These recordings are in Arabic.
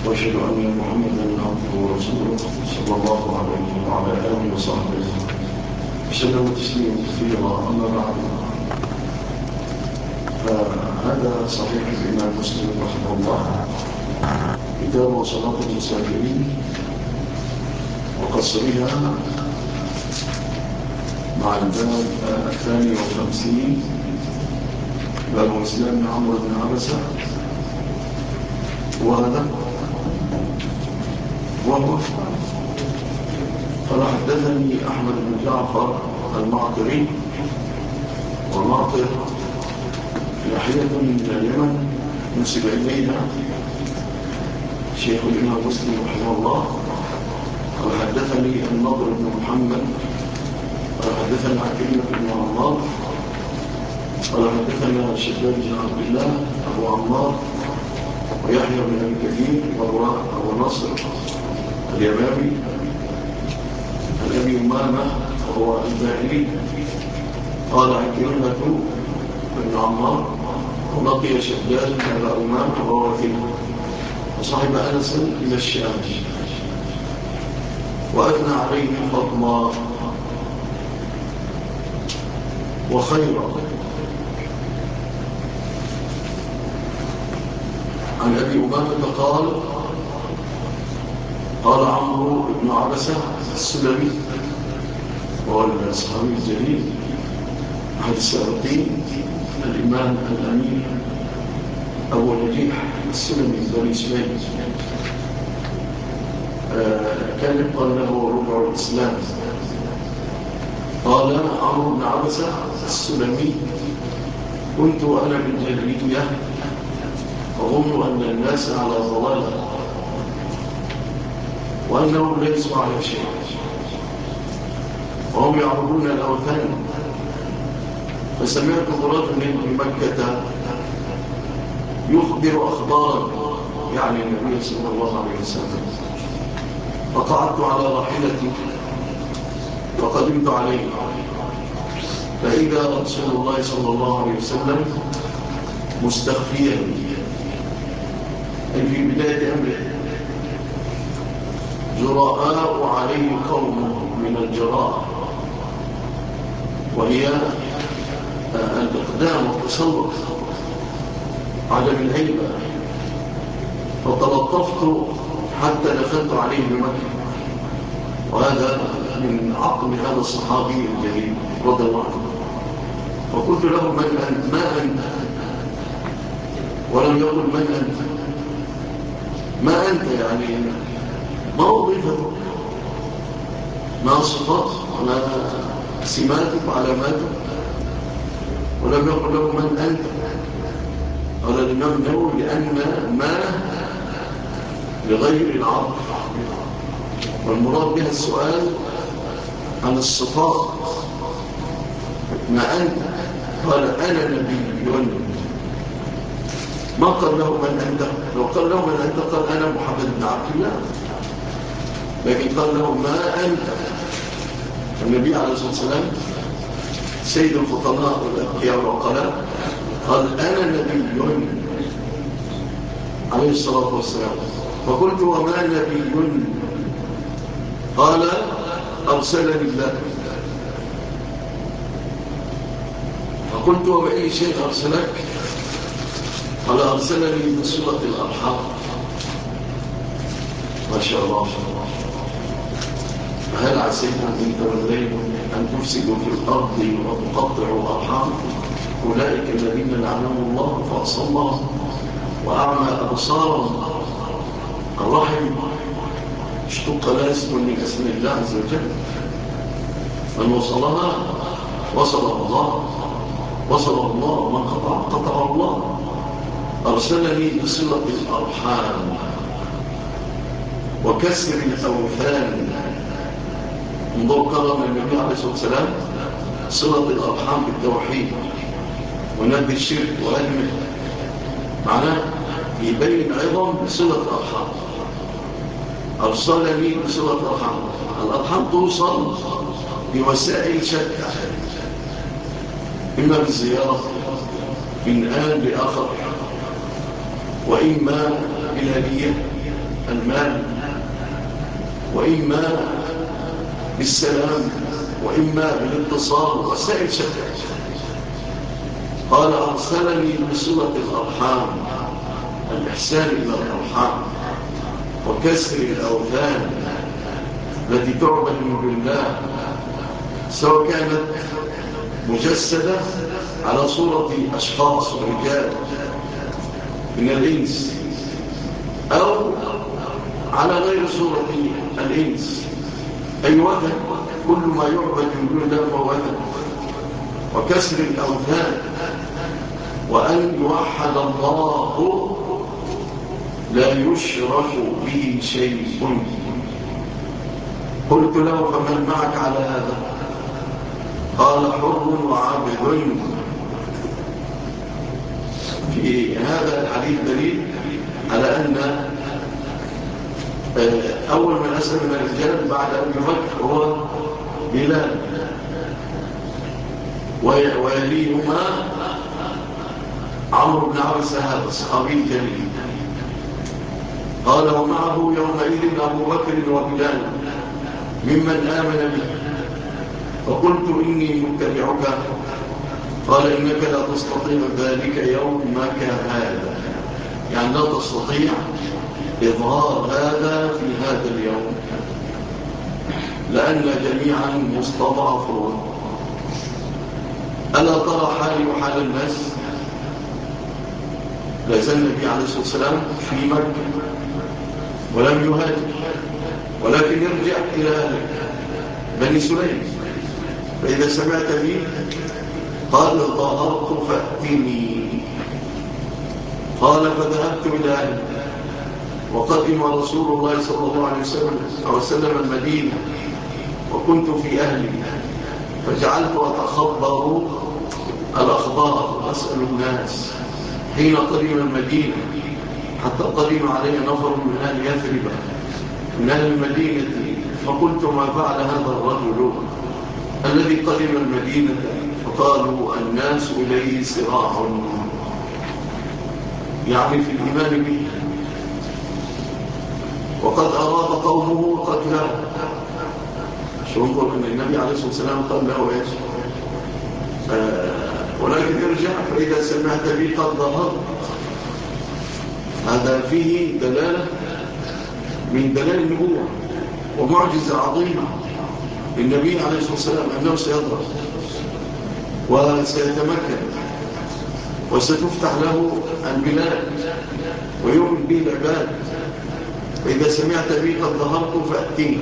وأشهد أن محمدا عبده ورسوله صلى الله عليه وعلى آله وصحبه وسلم تسليما كثيرا. أما بعد، فهذا صحيح الإمام مسلم رحمه الله، كتاب صلاة المسافرين وقصرها، مع الباب 52 باب إسلام عمرو بن عبسة. وهذا وهو قال حدثني أحمد بن جعفر المعطري، والمعطر ناحية من اليمن نسب إليها شيخ الإمام مسلم رحمه الله. قال حدثني النضر بن محمد، قال حدثني عكرمة بن عمار، قال حدثنا شداد بن عبد الله أبو عمار ويحيى بن أبي كثير وهو أبو نصر اليمامي عن أبي أمامة وهو الباهلي. قال عكرمة بن عمار ولقي شداد أبا أمامة وهو وكيل، وصاحب أنس إلى الشام وأثنى عليه فضلا وخيرا. عن أبي أمامة قال عمرو بن عبسة السلمي وهو الصحابي الجليل أحد السابقين، الإمام الأمين أبو نجيح السلمي بني سليم، كان يقال له ربع الإسلام. قال عمرو بن عبسة السلمي: كنت أنا بالجاهلية أظن أن الناس على ضلالة وأنهم ليسوا على شيء، وهم يعبدون الأوثان. فسمعت رجلا بمكة يخبر أخبارا، يعني النبي صلى الله عليه وسلم، فقعدت على راحلتي فقدمت عليه، فإذا رسول الله صلى الله عليه وسلم مستخفيا، أي في بداية أمره، جراء عليه قوم من الجراء، وهي الإقدام والتسلط، عدم الهيبة. فتلطفت حتى دخلت عليه بمكة، وهذا من عقل هذا الصحابي الجليل رضي الله عنه. فقلت له: من أنت؟ ما أنت؟ ولم يقل من أنت، ما أنت يعني ما وظيفتك، ما صفاتك، ما سماتك وعلاماتك. ولم يقل له من أنت. قال الإمام النووي: لأن ما لغير العرف، والمراد بها السؤال عن الصفات. ما أنت؟ قال: أنا نبي. ما قال له من أنت. لو قال له من أنت قال: أنا محمد بن عبد الله. لكن قال له: ما أنت. النبي عليه الصلاة والسلام سيد الفطناء والأذكياء والعقلاء قال: أنا نبي عليه الصلاة والسلام. فقلت: وما نبي؟ قال: أرسلني الله. فقلت: وبأي شيء أرسلك؟ قال: أرسلني بصلة الأرحام. ما شاء الله. فهل عسيتم إن توليتم أن تفسدوا في الأرض وتقطعوا أرحام؟ أولئك الذين لعنهم الله فأصمهم وأعمى أبصارهم. الرحم اشتق لا اسم من أسماء الله عز وجل، من وصلها وصله الله، وصله الله، ومن قطعه الله. أرسلني بصلة الأرحام وكسر الأوثان. انظر كرم النبي عليه الصلاة والسلام صلة الأرحام بالتوحيد ونبي الشرك وأهله، معناه يبين عظم صلة الأرحام. أرسلني بصلة الأرحام. الأرحام توصل بوسائل شتى، إما بالزيارة من آن لآخر، وإما بالهدية المال، وإما بالسلام، وإما بالاتصال، وسائل شتى. قال أرسلني بصلة الأرحام، الإحسان إلى الأرحام، وكسر الأوثان التي تعبد من دون الله، سواء كانت مجسدة على صورة أشخاص ورجال من الإنس، أو على غير صورة الإنس، أي وثن، كل ما يعبد من دون الله فهو وثن. وكسر الأوثان، وأن يوحد الله لا يشرك به شيء. قلت له فمن معك على هذا؟ قال حر وعبد. في هذا الحديث دليل على أن أول من أسلم الرجال بعد أبي بكر هو بلال، ويليهما عمرو بن عبس، هذا الصحابي الجليل. قال ومعه يومئذ أبو بكر وبلال ممن آمن به، فقلت إني متبعك. قال إنك لا تستطيع ذلك يومك هذا، يعني لا تستطيع إظهار هذا في هذا اليوم، لأن جميعا مستضعفون. ألا ترى حالي وحال الناس؟ لا زال النبي عليه الصلاة والسلام في مكة ولم يهاجر، ولكن يرجع إلى بني سليم. فإذا سمعت بي قال ظهرت فأتني. قال فذهبت إلى أهلي، وقدم رسول الله صلى الله عليه وسلم المدينة، وكنت في أهلي، فجعلت أتخبر الأخبار وأسأل الناس حين قدم المدينة، حتى قدم علي نفر من أهل يثرب من أهل المدينة، فقلت ما فعل هذا الرجل الذي قدم المدينة؟ فقالوا الناس إليه صراع، يعني في الإيمان به، وقد أراد قومه قتله. شو انظر أن النبي عليه الصلاة والسلام قال له إيش؟ ولكن ارجع فإذا سمعت بي قد ظهرت. هذا فيه دلالة من دلائل النبوة ومعجزة عظيمة للنبي عليه الصلاة والسلام، أنه سيظهر وسيتمكن وستفتح له البلاد ويؤمن به العباد. فإذا سمعت بي قد ظهرت فأتيني.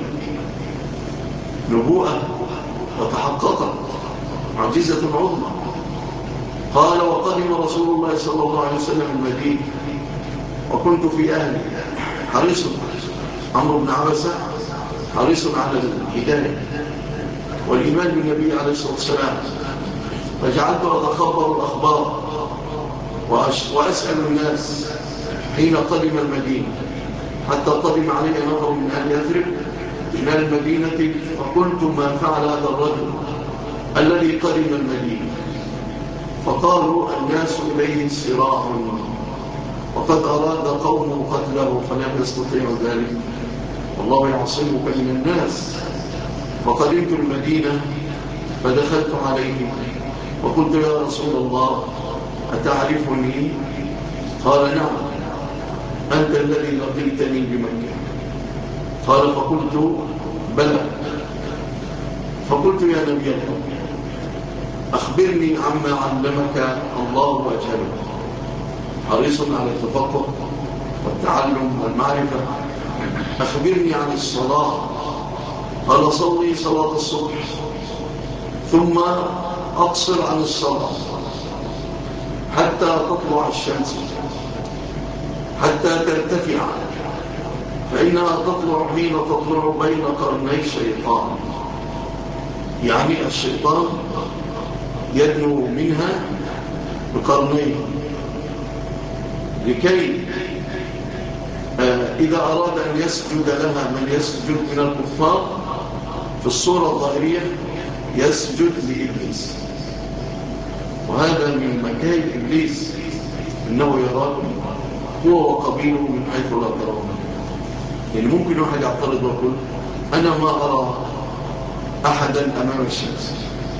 نبوءة وتحققت، معجزة عظمى. قال وقدم رسول الله صلى الله عليه وسلم المدينة، وكنت في أهلي حريص، عمرو بن عبسة حريص على الهداية والإيمان بالنبي عليه الصلاة والسلام، فجعلت أتخبر الأخبار وأسأل الناس حين قدم المدينة، حتى قدم علي نفر من أهل يثرب من المدينة، فقلت ما فعل هذا الرجل الذي قدم المدينة؟ فقالوا الناس إليه صراع، وقد أراد قومه قتله فلم يستطيعوا ذلك، والله يعصمك من الناس. فقدمت المدينة فدخلت عليه وقلت يا رسول الله أتعرفني؟ قال نعم، أنت الذي لقيتني بمكة. قال فقلت بلى. فقلت يا نبي الله أخبرني عما علمك الله وأجهله. حريص على التفقه والتعلم والمعرفة. أخبرني عن الصلاة. قال صلي صلاة الصبح ثم أقصر عن الصلاة حتى تطلع الشمس، حتى ترتفع، فإنها تطلع حين تطلع بين قرني الشيطان، يعني الشيطان يدنو منها بقرنيه، لكي إذا أراد أن يسجد لها من يسجد من الكفار في الصورة الظاهرية يسجد لإبليس. وهذا من مكايد إبليس، إنه يراكم هو وقبيله من حيث لا ترون. يعني ممكن واحد يعترض ويقول أنا ما أرى أحدا أمام الشمس،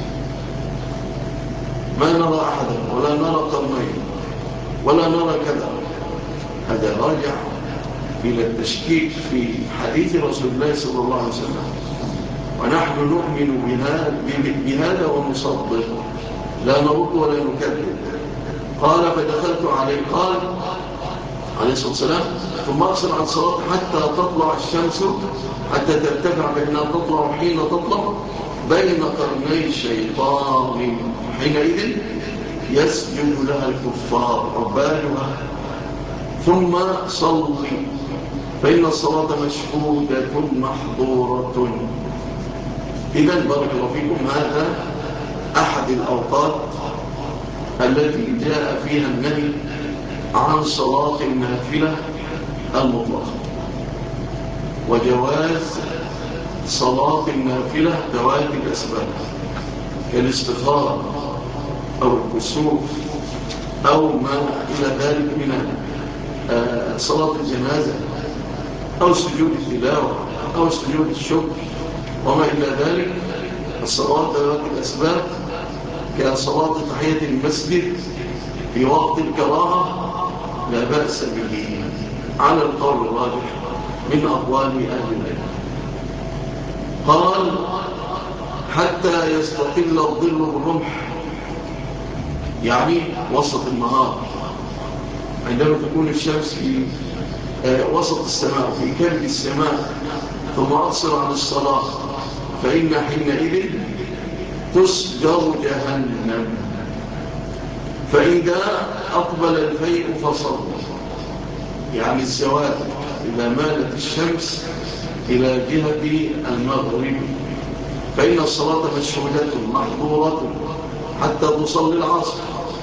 ما نرى أحدا ولا نرى قرنين ولا نرى كذا. هذا راجع إلى التشكيك في حديث رسول الله صلى الله عليه وسلم، ونحن نؤمن بهذا ونصدق، لا نرد ولا نكذب. قال فدخلت عليه، قال عليه الصلاة والسلام ثم أقصر عن الصلاة حتى تطلع الشمس، حتى ترتفع، فإنها تطلع حين تطلع بين قرني الشيطان، حينئذ يسجد لها الكفار عبادها، ثم صلي فإن الصلاة مشهودة محظورة. إذن بارك الله فيكم، هذا أحد الأوقات التي جاء فيها النهي عن صلاة النافلة المطلقة، وجواز صلاة النافلة ذوات الأسباب كالاستخارة أو الكسوف أو ما إلى ذلك من صلاة الجنازة أو سجود التلاوة أو سجود الشكر وما إلى ذلك. الصلاة ذوات الأسباب كصلاة تحية المسجد في وقت الكراهة لا بأس به على القول الراجح من أقوال أهل العلم. قال حتى يستقل الظل بالرمح، يعني وسط النهار عندما تكون الشمس في وسط السماء في كبد السماء، ثم أقصر عن الصلاة فإن حينئذ تسجر جهنم. فإذا أقبل الفيء فصل، يعني الزوال إذا مالت الشمس إلى جهة المغرب، فإن الصلاة مشهودة محظورة حتى تصلي العصر.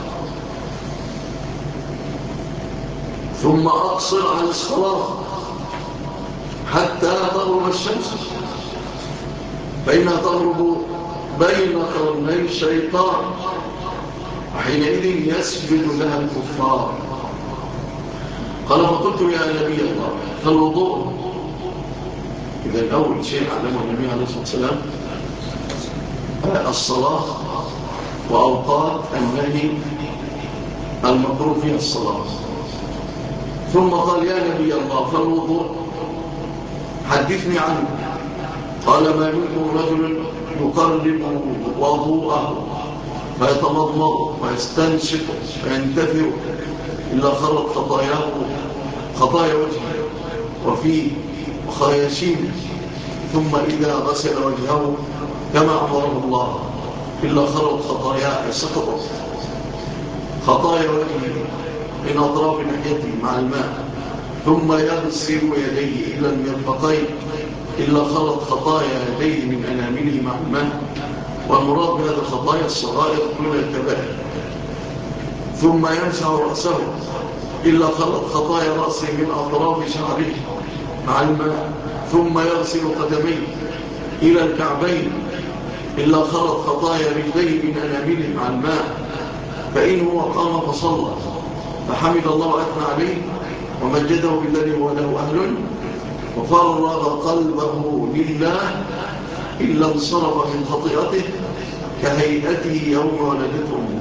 ثم أقصر عن الصلاة حتى تغرب الشمس، فإنها تغرب بين قرني الشيطان، وحينئذ يسجد لها الكفار. قال فقلت يا نبي الله فالوضوء؟ إذا الأول شيء علمه النبي عليه الصلاة والسلام الصلاة وأوقات النهي المكروه فيها الصلاة. ثم قال يا نبي الله فالوضوء؟ حدثني عنه. قال ما منكم رجل يقرب وضوءه فيتمضمض ويستنشق وينتفر إلا خرت خطايا وجهه وفيه وخياشيمه، ثم إذا غسل وجهه كما أمره الله إلا خرت سقطت خطايا وجهه من أطراف لحيته مع الماء، ثم يغسل يديه إلى المرفقين إلا خرت خطايا يديه من أنامله مع الماء، والمراد بهذه الخطايا الصغائر من الكبائر. ثم يمسح رأسه إلا خرت خطايا رأسه من أطراف شعره مع الماء، ثم يغسل قدميه إلى الكعبين إلا خرت خطايا رجليه من أنامله مع الماء. فإن هو قام فصلى فحمد الله وأثنى عليه ومجده بالذي هو له أهل وفرغ قلبه لله إلا انصرف من خطيئته كهيئته يوم ولدته أمه،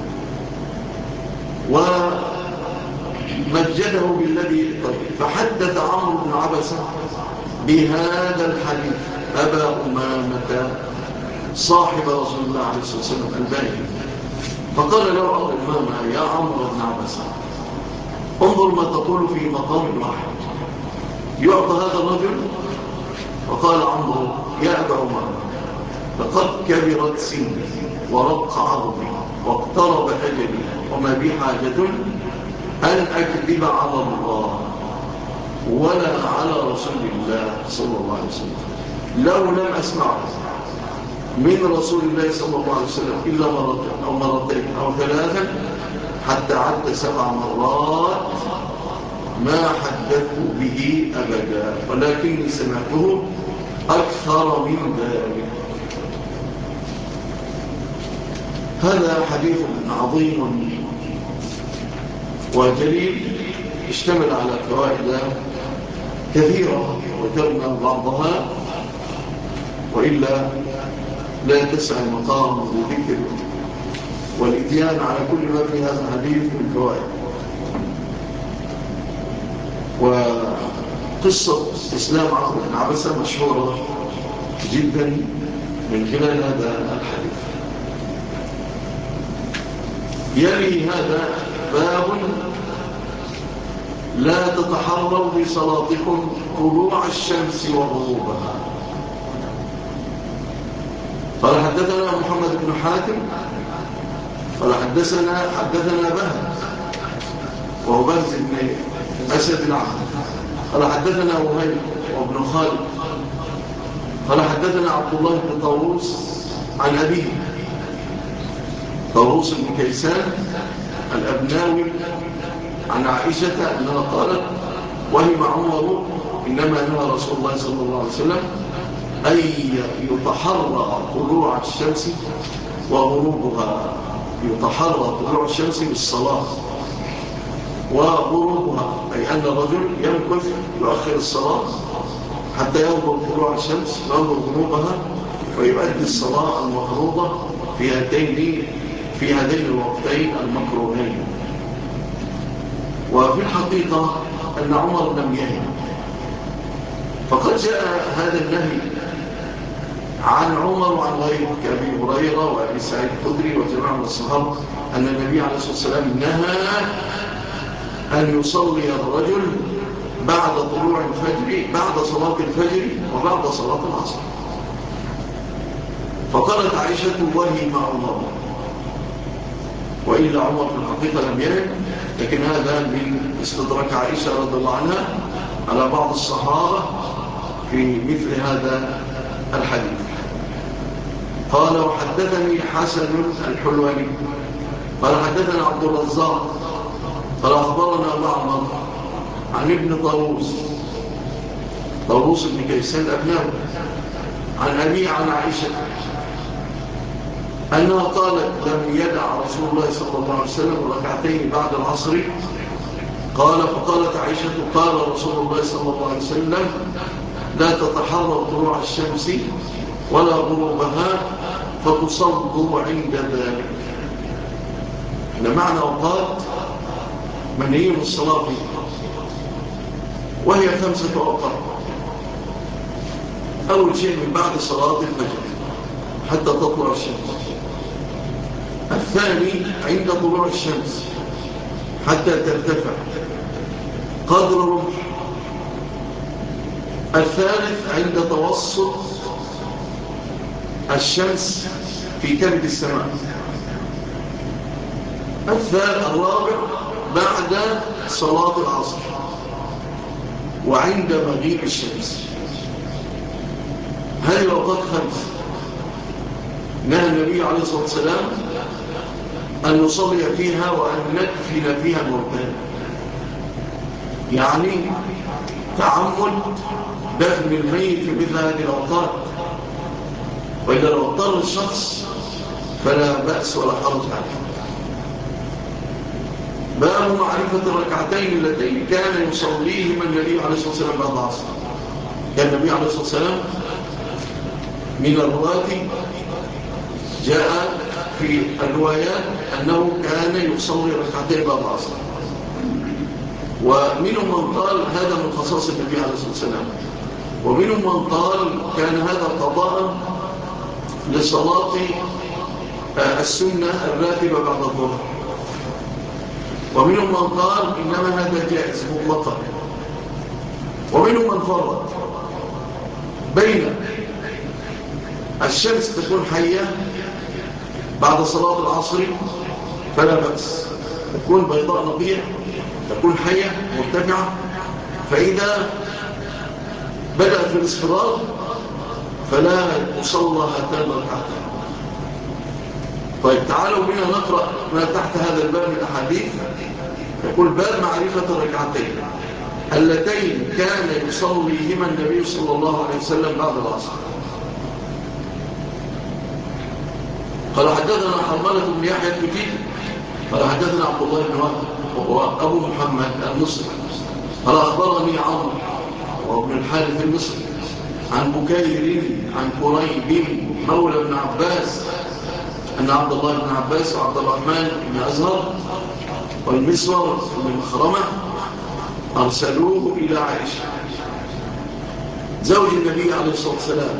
ومجده بالذي فحدث عمرو بن عبسة بهذا الحديث أبا أمامة صاحب رسول الله عليه الصلاة والسلام الباهي، فقال له أبو أمامة يا عمرو بن عبسة انظر ما تقول في مقام واحد يعطى هذا الرجل. وقال عمرو يا أبا أمامة لقد كبرت سني ورق عظمي واقترب أجلي وما بي حاجة أن أكذب على الله ولا على رسول الله صلى الله عليه وسلم، لو لم أسمعه من رسول الله صلى الله عليه وسلم إلا مرة أو مرتين أو ثلاثا حتى عد 7 مرات ما حدثت به أبدا، ولكني سمعته أكثر من ذلك. هذا حديث عظيم وجليل اشتمل على فوائد كثيرة وذكرنا بعضها، وإلا لا تسع المقام للذكر والإتيان على كل ما في هذا الحديث من فوائد. وقصة إسلام عمرو بن عبسة مشهورة جدا من خلال هذا الحديث. يلي هذا باب لا تتحروا بصلاتكم طلوع الشمس وغروبها. قال حدثنا محمد بن حاتم قال حدثنا بهز وهو بهز بن أسد العبد قال حدثنا وهيب وابن خالد قال حدثنا عبد الله بن طاووس عن أبيه طاووس بن كيسان الأبناوي عن عائشة أنها قالت: وهم عمر إنما نهى رسول الله صلى الله عليه وسلم أن يتحرى طلوع الشمس وغروبها. يتحرى طلوع الشمس بالصلاة وغروبها، أي أن الرجل يمكث يؤخر الصلاة حتى ينظر طلوع الشمس وينظر غروبها ويؤدي الصلاة المفروضة في هذين الوقتين المكروهين. وفي الحقيقة أن عمر لم يهن، فقد جاء هذا النهي عن عمر وعن غيره كأبي هريرة وأبي سعيد الخدري وجماعة من الصحابة أن النبي عليه الصلاة والسلام نهى أن يصلي الرجل بعد طلوع الفجر، بعد صلاة الفجر وبعد صلاة العصر. فقالت عائشة: وهم عمر، وإلا عمر في الحقيقة لم يهن، لكن هذا من استدراك عائشة رضي الله عنها على بعض الصحابة في مثل هذا الحديث. قال: وحدثني حسن الحلواني قال حدثنا عبد الرزاق قال أخبرنا معمر عن ابن طاووس بن كيسان الأبناوي عن أبي عن عائشة أنها قالت: لم يدع رسول الله صلى الله عليه وسلم ركعتين بعد العصر. قال: فقالت عائشة: قال رسول الله صلى الله عليه وسلم: لا تتحروا طلوع الشمس ولا غروبها فتصلوا عند ذلك. إن معنى أوقات منهي الصلاة فيه، وهي 5 أوقات. أول شيء من بعد صلاة الفجر حتى تطلع الشمس. الثاني عند طلوع الشمس حتى ترتفع قدر رمح. الثالث عند توسط الشمس في كبد السماء. الرابع بعد صلاة العصر وعند مغيب الشمس. هذه الأوقات 5 نهى النبي عليه الصلاة والسلام أن نصلي فيها وأن ندفن فيها الموتى، يعني تعمد دفن الميت في مثل هذه الأوقات. وإذا لو اضطر الشخص فلا بأس ولا حرج عليه. باب معرفة الركعتين اللتين كان يصليهما النبي عليه الصلاة والسلام بعد العصر. كان النبي عليه الصلاة والسلام من الرواة جاء في الروايات أنه كان يصلي ركعتين بعد العصر، ومنهم من قال هذا من خصائص النبي عليه الصلاة والسلام، ومنهم من قال كان هذا قضاء لصلاة السنة الراتبة بعد الظهر، ومنهم من قال إنما هذا جائز مطلقا، ومنهم من فرق بين الشمس تكون حية بعد صلاة العصر فلا بأس، تكون بيضاء نقية، تكون حية مرتفعة، فإذا بدأت في الاصفرار فلا تصلى هاتان الركعتين. طيب تعالوا بنا نقرأ ما تحت هذا الباب من الأحاديث. يقول: باب معرفة الركعتين اللتين كان يصليهما النبي صلى الله عليه وسلم بعد العصر. قال حدثنا حرملة بن يحيى الكتيب قال حدثنا عبد الله بن وهب وهو أبو محمد المصري قال أخبرني عمرو وابن الحارث المصري عن بكير عن قريب مولى ابن عباس أن عبد الله بن عباس وعبد الرحمن بن أزهر والمسور بن مخرمة أرسلوه إلى عائشة زوج النبي عليه الصلاة والسلام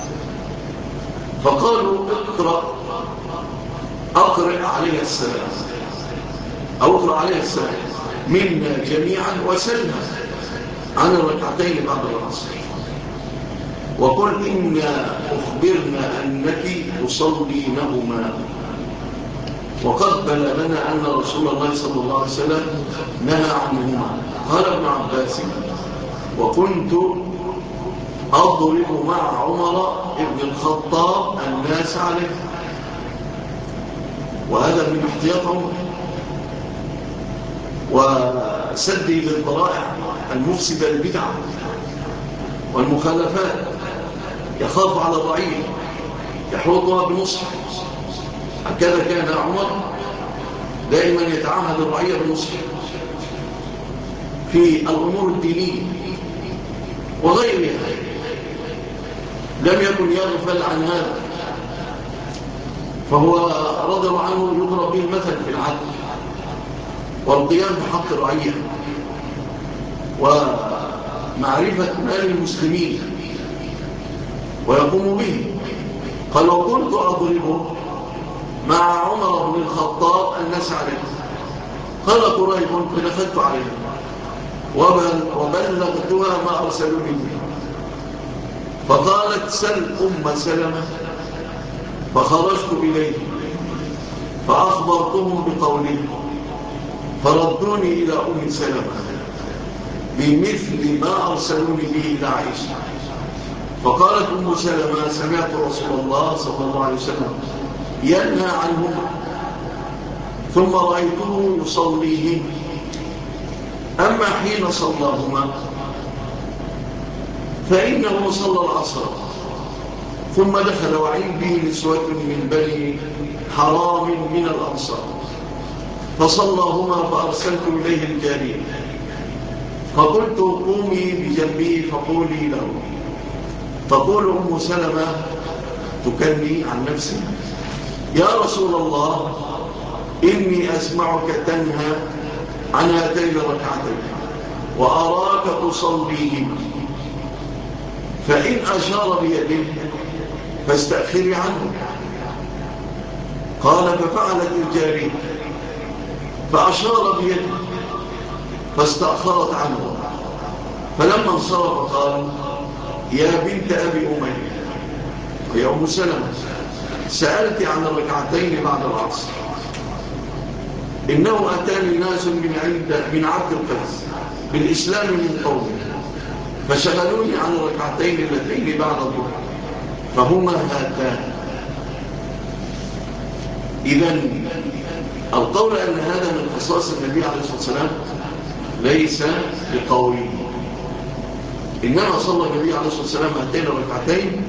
فقالوا أقرأ عليها السلام أو اقرأ عليها السلام منا جميعا وسلها عن الركعتين بعد العصر وقل إنا أخبرنا أنك تصلينهما وقد بلغنا أن رسول الله صلى الله عليه وسلم نهى عنهما. قال ابن عباس وكنت أضرب مع عمر بن الخطاب الناس عليه، وهذا من احتياط عمر وسدي للضرائع المفسدة البدع والمخالفات، يخاف على الرعية يحوطها بنصح. هكذا كان عمر دائما يتعهد الرعية بنصح في الأمور الدينية وغيرها، لم يكن يغفل عن هذا، فهو رضي الله عنه يضرب به المثل في العدل والقيام بحق الرعية ومعرفة مال المسلمين ويقوم به. قال وكنت أضربه مع عمر بن الخطاب الناس عليه. قال قريب فدخلت عليه وبلغتها ما أرسلوني به فقالت سل أم سلمة فخرجت إليه فأخبرتهم بقوله فردوني إلى أم سلمة بمثل ما أرسلوني به إلى عائشة. فقالت أم سلمة سمعت رسول الله صلى الله عليه وسلم ينهى عنهما ثم رأيته يصليهم، أما حين صلاهما فإنه صلى العصر ثم دخل وعنده نسوة من بني حرام من الأنصار فصلاهما فأرسلت إليه الجارية فقلت قومي بجنبه فقولي له. تقول أم سلمة تكني عن نفسي يا رسول الله إني أسمعك تنهى عن هاتين الركعتين وأراك تصليهما، فإن أشار بيده فاستأخري عنه. قال ففعلت الجارية فأشار بيده فاستأخرت عنه، فلما انصرف قال يا بنت أبي أمية ويا أم سلمة سألت عن الركعتين بعد العصر، إنه أتاني ناس من عبد القيس بالإسلام من قومه فشغلوني عن الركعتين اللتين بعد الظهر فهما هاتان. إذن القول أن هذا من خصائص النبي عليه الصلاة والسلام ليس بقوي، إنما صلى النبي عليه الصلاة والسلام هاتين الركعتين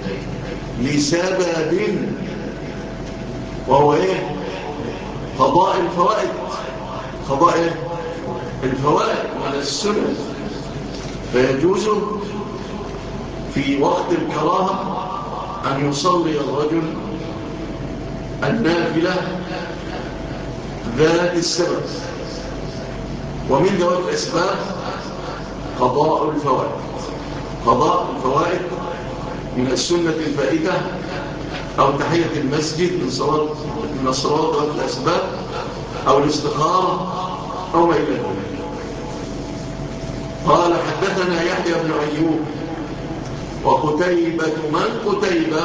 لسبب وهو إيه؟ قضاء الفوائد. قضاء الفوائد من السنة، فيجوز في وقت الكراهة أن يصلي الرجل النافلة ذات السبب، ومن ذوات الأسباب قضاء الفوائد. قضاء الفوائد من السنة الفائدة أو تحية المسجد من الصلاة ذات الأسباب أو الاستخارة أو ما إلى ذلك. قال حدثنا يحيى بن أيوب وقتيبة. من قتيبة؟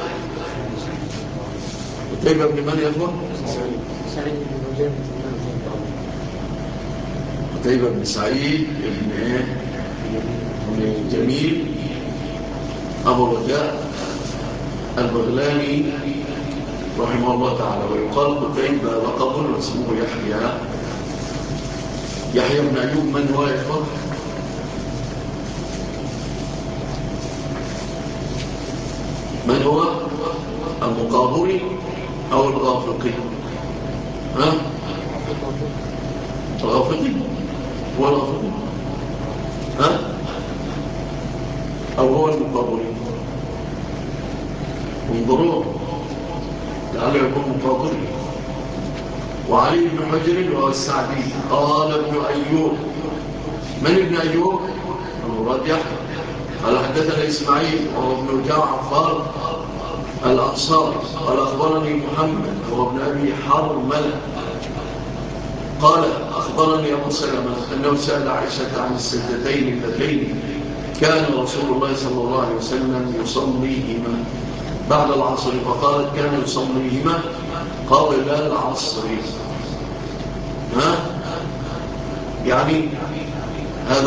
قتيبة بن من يفهم؟ قتيبة بن سعيد بن جميل أبو رجاء البغلاني رحمه الله تعالى. ويقال قتيبة لقب واسمه يحيى بن أيوب. من هو يفهم؟ من هو؟ المقابري أو الغافقي؟ ها؟ الغافقي هو الغافقي؟ ها؟ أو هو المقابل؟ انظروا لعله يكون مقابل. وعلي بن حجر وهو السعدي قال ابن أيوب. من ابن أيوب؟ المراد يحيى. قال حدثنا إسماعيل وهو ابن جعفر الأنصاري قال أخبرني محمد وهو ابن أبي حرملة قال أخبرني أبو سلمة أنه سأل عائشة عن السجدتين اللتين كان رسول الله صلى الله عليه وسلم يصليهما بعد العصر، فقالت كان يصليهما قبل العصر. يعني هذا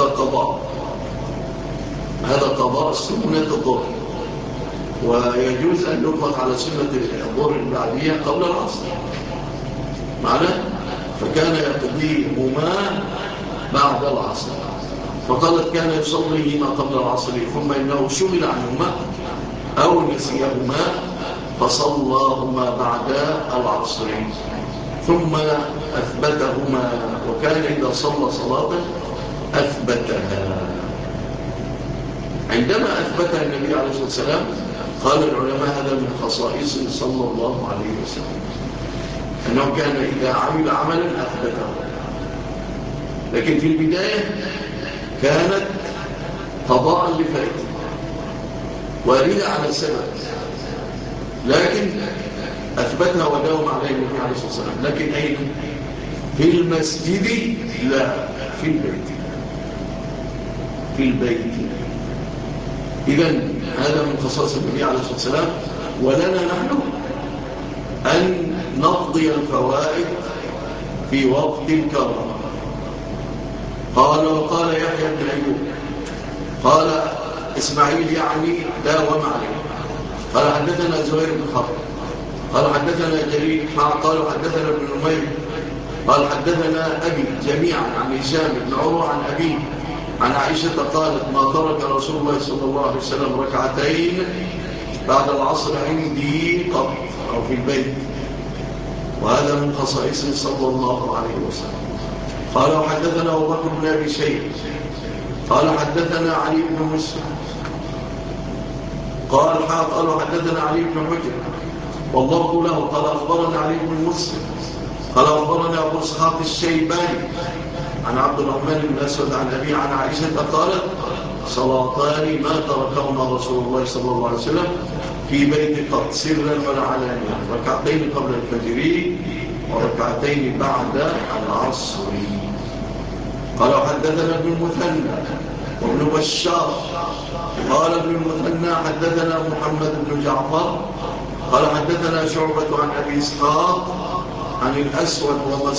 قضاء سنة الظهر، ويجوز أن يطلق على سنة الظهر البعدية قبل العصر معناه، فكان يقضيهما بعد العصر. فقالت كان يصليهما قبل العصر ثم إنه شغل عنهما أو نسيهما فصلاهما بعد العصر ثم أثبتهما، وكان إذا صلى صلاة أثبتها. عندما أثبتها النبي عليه الصلاة والسلام قال العلماء هذا من خصائصه صلى الله عليه وسلم، أنه كان إذا عمل عملا أثبته، لكن في البداية كانت قضاء لفائته واردة على سبب، لكن أثبتها وداوم عليه النبي عليه الصلاة والسلام. لكن أين؟ في المسجد؟ لا، في البيت. في البيت. إذن هذا من خصائص النبي عليه الصلاة والسلام، ولنا نحن أن نقضي الفوائد في وقت الكرم. قال وقال يحيى بن أيوب قال إسماعيل يعني داوم عليه. قال حدثنا زهير بن حرب قال حدثنا جرير قال حدثنا ابن نمير قال حدثنا أبي جميعا عن هشام بن عروة عن أبيه عن عائشة قالت ما ترك رسول الله صلى الله عليه وسلم ركعتين بعد العصر عندي قط أو في البيت، وهذا من خصائصه صلى الله عليه وسلم. قال وحدثنا أبو بكر بن أبي شيبة قال حدثنا علي بن مسلم قال حدثنا علي بن حجر والله له قال أخبرنا علي بن مسلم قال أخبرنا أبو إسحاق الشيباني عن عبد الرحمن بن الأسود عن أبي عن عائشة قالت صلاتان ما تركهما رسول الله صلى الله عليه وسلم في بيت قط سرا ولا علانية، ركعتين قبل الفجر وركعتين بعد العصر. قال حدثنا ابن المثنى وابن بشار قال ابن المثنى حدثنا محمد بن جعفر قال حدثنا شعبة عن أبي إسحاق عن الأسود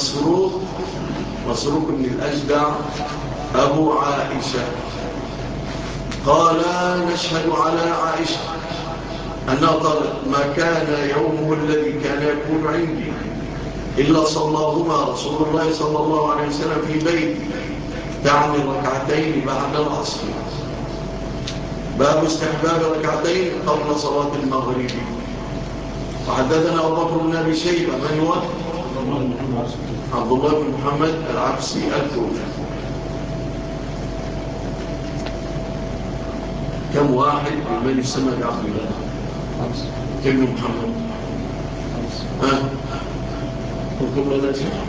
ومسروق بن الأجدع أبو عائشة قال نشهد على عائشة أنها قالت ما كان يومه الذي كان يكون عندي إلا صلاهما رسول الله صلى الله عليه وسلم في بيتي، تعني ركعتين بعد العصر. باب استحباب ركعتين قبل صلاة المغرب. وحدثنا أبو بكر بن أبي شيبة من هو؟ عبد الله بن محمد العبسي الكوفي. كم واحد من يسمى بعبد الله ابن محمد؟ وكم لنا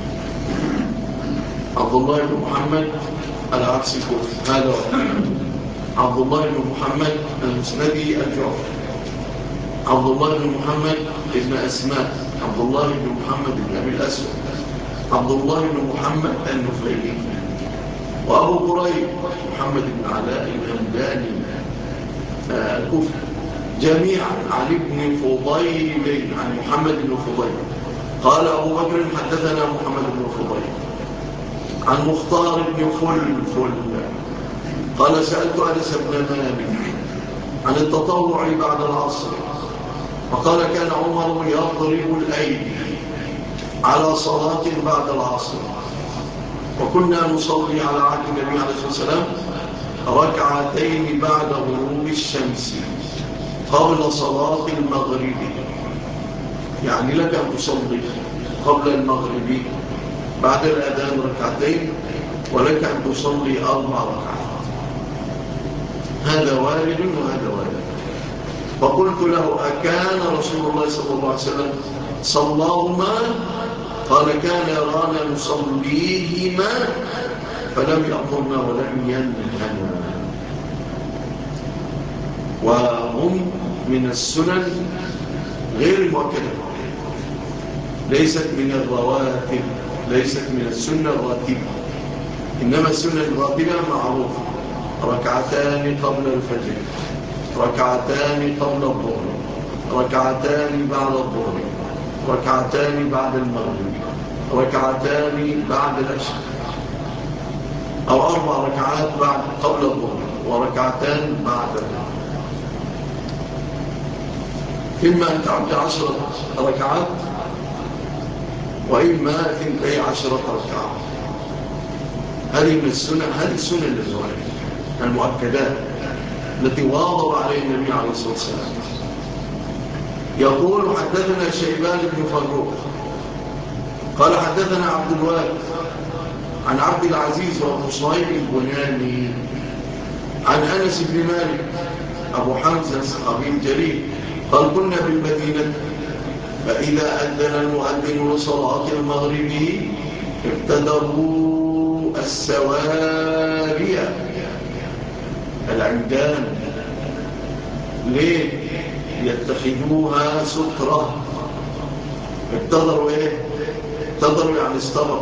عبد الله بن محمد العبسي الكوفي، هذا عبد الله بن محمد المسندي الجعفي، عبد الله بن محمد ابن أسماء، عبد الله بن محمد بن أبي الأسود، عبد الله بن محمد النفيلي، وأبو قريب محمد بن علاء الهمداني الكوفي، جميعا عن ابن فضيل عن محمد بن فضيل قال أبو بكر حدثنا محمد بن فضيل عن مختار بن فلفل قال سألت أنس بن مالك عن التطوع بعد العصر فقال كان عمر يضرب الأيدي على صلاة بعد العصر، وكنا نصلي على عهد النبي عليه الصلاة والسلام ركعتين بعد غروب الشمس قبل صلاة المغرب، يعني لك أن تصلي قبل المغرب بعد الأذان ركعتين، ولك أن تصلي 4 ركعات. هذا وارد وهذا وارد. فقلت له: أكان رسول الله صلى الله عليه وسلم صلاهما؟ قال: كان يرانا نصليهما فلم يأمرنا ولم ينهنا. وهم من السنن غير المؤكدة، ليست من الرواتب، ليست من السنة الراتبة، إنما السنة الراتبة معروفة: ركعتان قبل الفجر، ركعتان قبل الظهر، ركعتان بعد الظهر، ركعتان بعد المغرب، ركعتان بعد العشاء، أو 4 ركعات بعد قبل الظهر وركعتان بعد الظهر. إما أن تعد 10 ركعات وإما 12 ركعة. هذه من السنة، هذه السنة المؤكدات التي واظب عليها النبي عليه الصلاة والسلام. يقول: حدثنا شيبان بن فروخ قال حدثنا عبد الوارث عن عبد العزيز وابو صهيب البناني عن أنس بن مالك أبو حمزة الصحابي الجليل قال: كنا بالمدينة فإذا أذن المؤذن لصلاة المغرب ابتدروا السواري العمدان. ليه؟ يتخذوها سترة. ابتدروا ايه؟ ابتدروا يعني استبق.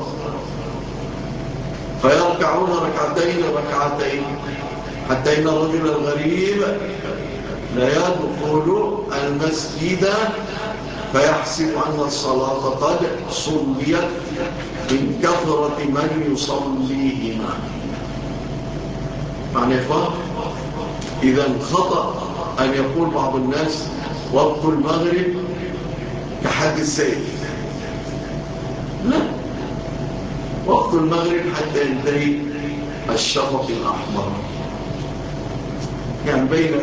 فيركعون ركعتين حتى إن الرجل الغريب لا يدخل المسجد فيحسب أن الصلاة قد صليت من كثرة من يصليهما. معنى إخوة، إذا خطأ أن يقول بعض الناس وقت المغرب كحد السيف. لا، وقت المغرب حتى ينتهي الشفق الأحمر، يعني بين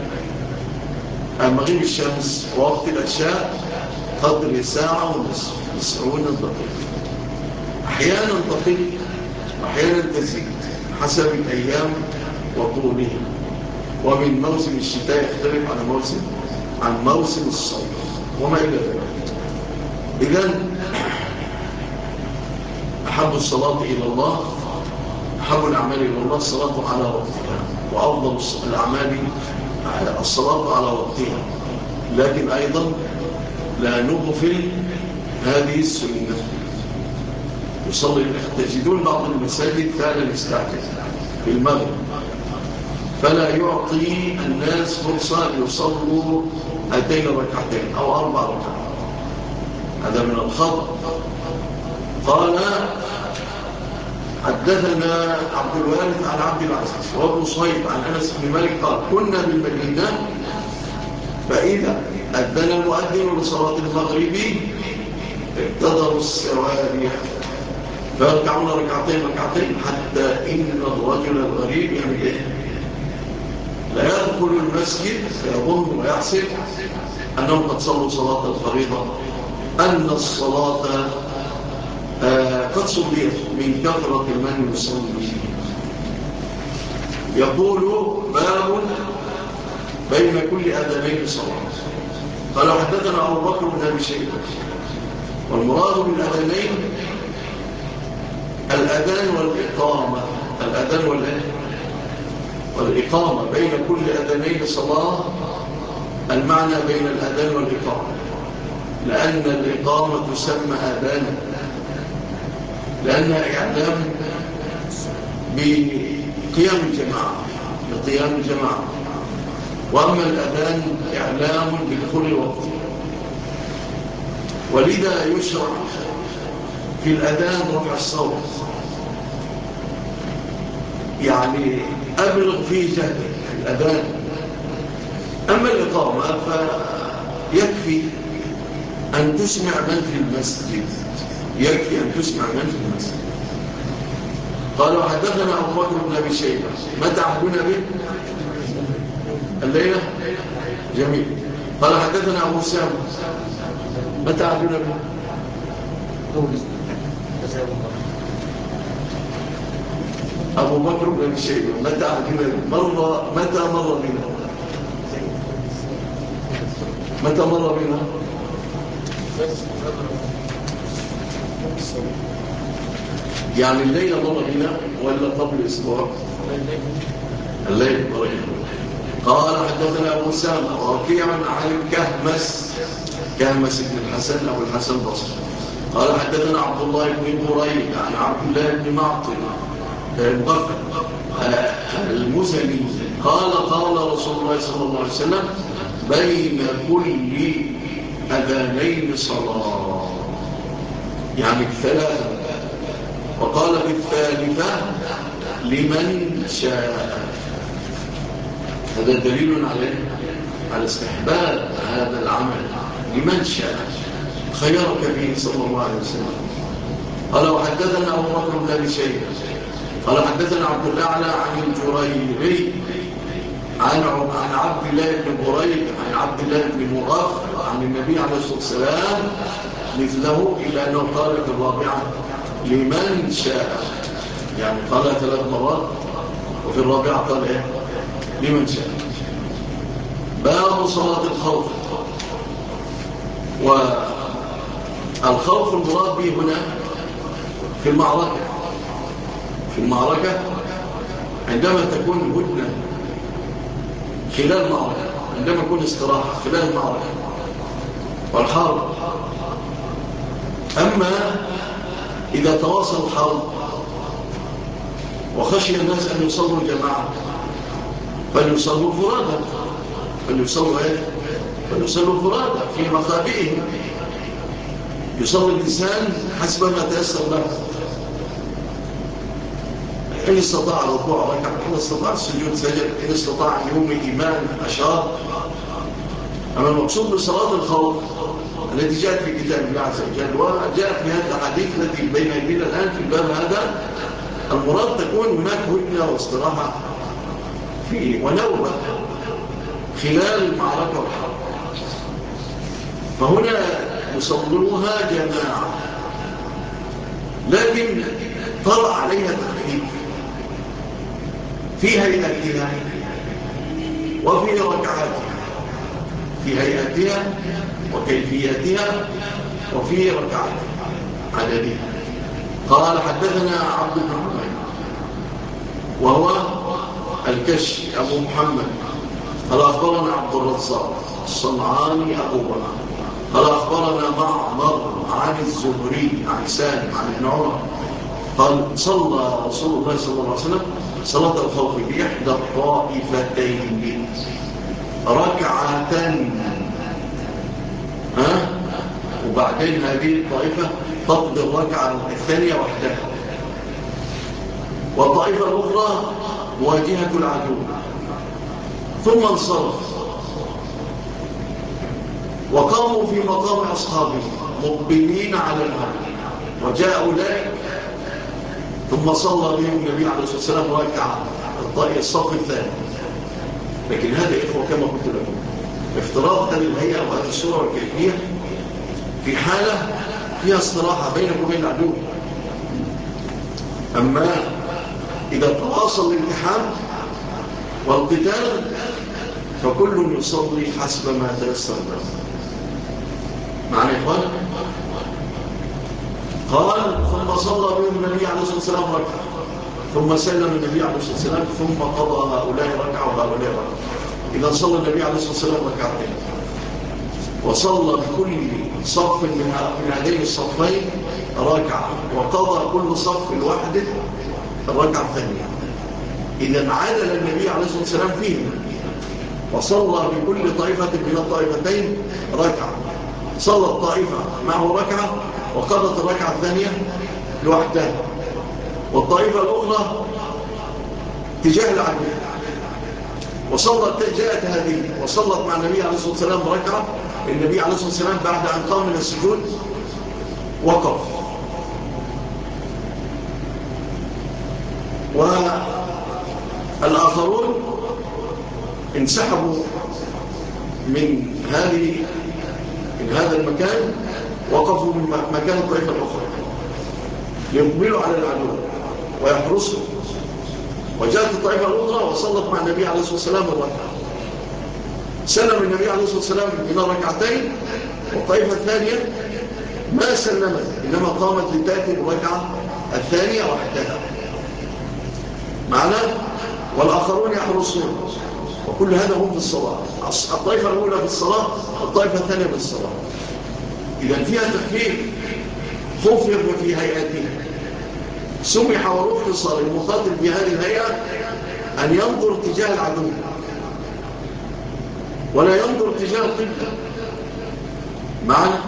مغيب الشمس ووقت العشاء قدر ساعة ونصف، 90 دقيقة. أحيانا دقيقة وأحيانا تزيد حسب الأيام وطولها. ومن موسم الشتاء يختلف عن موسم الصيف وما إلى ذلك. إذن أحب الصلاة إلى الله، أحب الأعمال إلى الله الصلاة على وقتها، وأفضل الأعمال الصلاة على وقتها. لكن أيضا لا نغفل هذه السنة. يصلي، تجدون بعض المساجد فعلا يستعجل في المغرب فلا يعطي الناس فرصة يصلوا 2 ركعتين أو 4 ركعات. هذا من الخطأ. قال: حدثنا عبد الوارث عن عبد العزيز وابو صهيب عن أنس بن مالك قال: كنا بالمدينة فإذا أذن المؤذن لصلاة المغرب ابتدروا السواري فيركعون ركعتين حتى إن الرجل الغريب لا يدخل المسجد فيظن ويحسب أنهم قد صلوا صلاة الفريضة، أن الصلاة قد صليت من كثرة من يصلي. يقول: باب بين كل أذانين صلاة. قال: حدثنا أبو بكر بن أبي شيبة. والمراد بالأذانين الأذان والإقامة. الأذان والإقامة بين كل أذانين صلاة. المعنى بين الأذان والإقامة، لأن الإقامة تسمى أذانا لأنها إعلام بقيام الجماعة، وأما الأذان إعلام بدخول الوقت. ولذا يشرع في الأذان رفع الصوت، يعني أبلغ فيه جهد الأذان. أما الإقامة فيكفي أن تسمع من في المسجد، قال: وحدثنا أبو بكر بن أبي شيبة. متى عهدنا به؟ الليلة؟ جميل. قال: حدثنا أبو سامة. متى عهدنا به؟ أبو بكر بن أبي شيبة متى مر بنا؟ يعني الليلة مر بنا ولا قبل أسبوع؟ الليلة مر بنا. قال حدثنا أبو سامة ووكيع عن كهمس بن الحسن أو الحسن البصري قال حدثنا عبد الله بن بريد عن عبد الله بن معطل المغفر المزني قال رسول الله صلى الله عليه وسلم بين كل أذانين صلاة، يعني الثلاثة. وقال في الثالثة لمن شاء. هذا دليل على استحباب هذا العمل لمن شاء، خيرك به صلى الله عليه وسلم. قال وحدثنا أبو بكر بن أبي شيبة قال حدثنا عبد الأعلى عن الجريري عن عبد الله بن بريد عن عبد الله بن مغفر عن النبي عليه الصلاة والسلام مثله، إلا أنه قال في الرابعة لمن شاء، يعني قال 3 مرات، وفي الرابعة قال إيه؟ لمن شاء. باب صلاة الخوف. والخوف المراد به هنا في المعركة عندما تكون هدنة خلال المعركة، عندما يكون استراحة خلال المعركة والحرب. أما إذا تواصل الحرب وخشي الناس أن يصلوا جماعة فليصلوا فرادى في مخابئهم. يصلي الإنسان حسب ما تيسر له، إن استطاع الركوع ركع، إن استطاع السجود سجد، إن استطاع أن يومي إيمان أشار. أما المقصود بصلاة الخوف التي جاءت في كتاب الله عز وجل وجاءت في هذا الحديث الذي بين أيدينا الآن في الباب هذا، المراد تكون هناك هدنة واستراحة فيه ونوبة خلال المعركة والحرب، فهنا يصلوها جماعة، لكن طرأ عليها تخفيف في هيئتها وفي ركعاتها، في هيئتها وكيفيتها وفي ركعاتها عددها. قال حدثنا عبد بن حميد وهو الكشي أبو محمد قال أخبرنا عبد الرزاق الصنعاني أبو بكر قال أخبرنا معمر عن الزهري عن سالم عن ابن عمر قال صلى رسول الله صلى الله عليه وسلم صلاة الخوف بإحدى الطائفتين ركعة، وبعدين هذه الطائفة تقضي الركعة الثانية وحدها، والطائفة الأخرى مواجهة العدو، ثم انصرف وقاموا في مقام أصحابه مقبلين على العدو، وجاء أولئك ثم صلى بهم النبي عليه الصلاة والسلام ركعة الصف الثاني. لكن هذا إخوة كما قلت لكم افتراض هذه الهيئة وهذه الصورة والكيفية في حالة فيها استراحة بينك وبين العدو. أما إذا تواصل الالتحام والقتال فكل يصلي حسب ما تيسر له. معنى إخوان؟ قال ثم صلى بهم النبي عليه الصلاة والسلام ركعة، ثم سلم النبي عليه الصلاة والسلام، ثم قضى هؤلاء ركعة وهؤلاء ركعة. إذا صلى النبي عليه الصلاة والسلام ركعتين، وصلى بكل صف من هذين الصفين ركعة، وقضى كل صف لوحده الركعة الثانية. إذا عادل النبي عليه الصلاة والسلام فيهم وصلى بكل طائفة من الطائفتين ركعة، صلى الطائفة معه ركعة وقضت الركعة الثانية لوحدها، والطائفة الأخرى تجاه العدو، جاءت هذه وصلت مع النبي عليه الصلاة والسلام ركعة. النبي عليه الصلاة والسلام بعد أن قام من السجود وقف، والآخرون انسحبوا من هذا المكان، وقفوا من مكان الطائفة الأخرى ليقبلوا على العدو ويحرسوا وجاءت الطائفة الأخرى وصلت مع النبي عليه الصلاة والسلام الركعة. سلم النبي عليه الصلاة والسلام من الركعتين، والطائفة الثانية ما سلمت إنما قامت لتأتي الركعة الثانية وحدها معنا، والآخرون يحرصون. وكل هذا هم في الصلاة، الطائفة الأولى في الصلاة والطائفة الثانية في الصلاة. إذا فيها تخفيف، خفف في هيئاتها، سمح ورخص للمخاطب بهذه الهيئة أن ينظر تجاه العدو ولا ينظر تجاه القبلة معنا.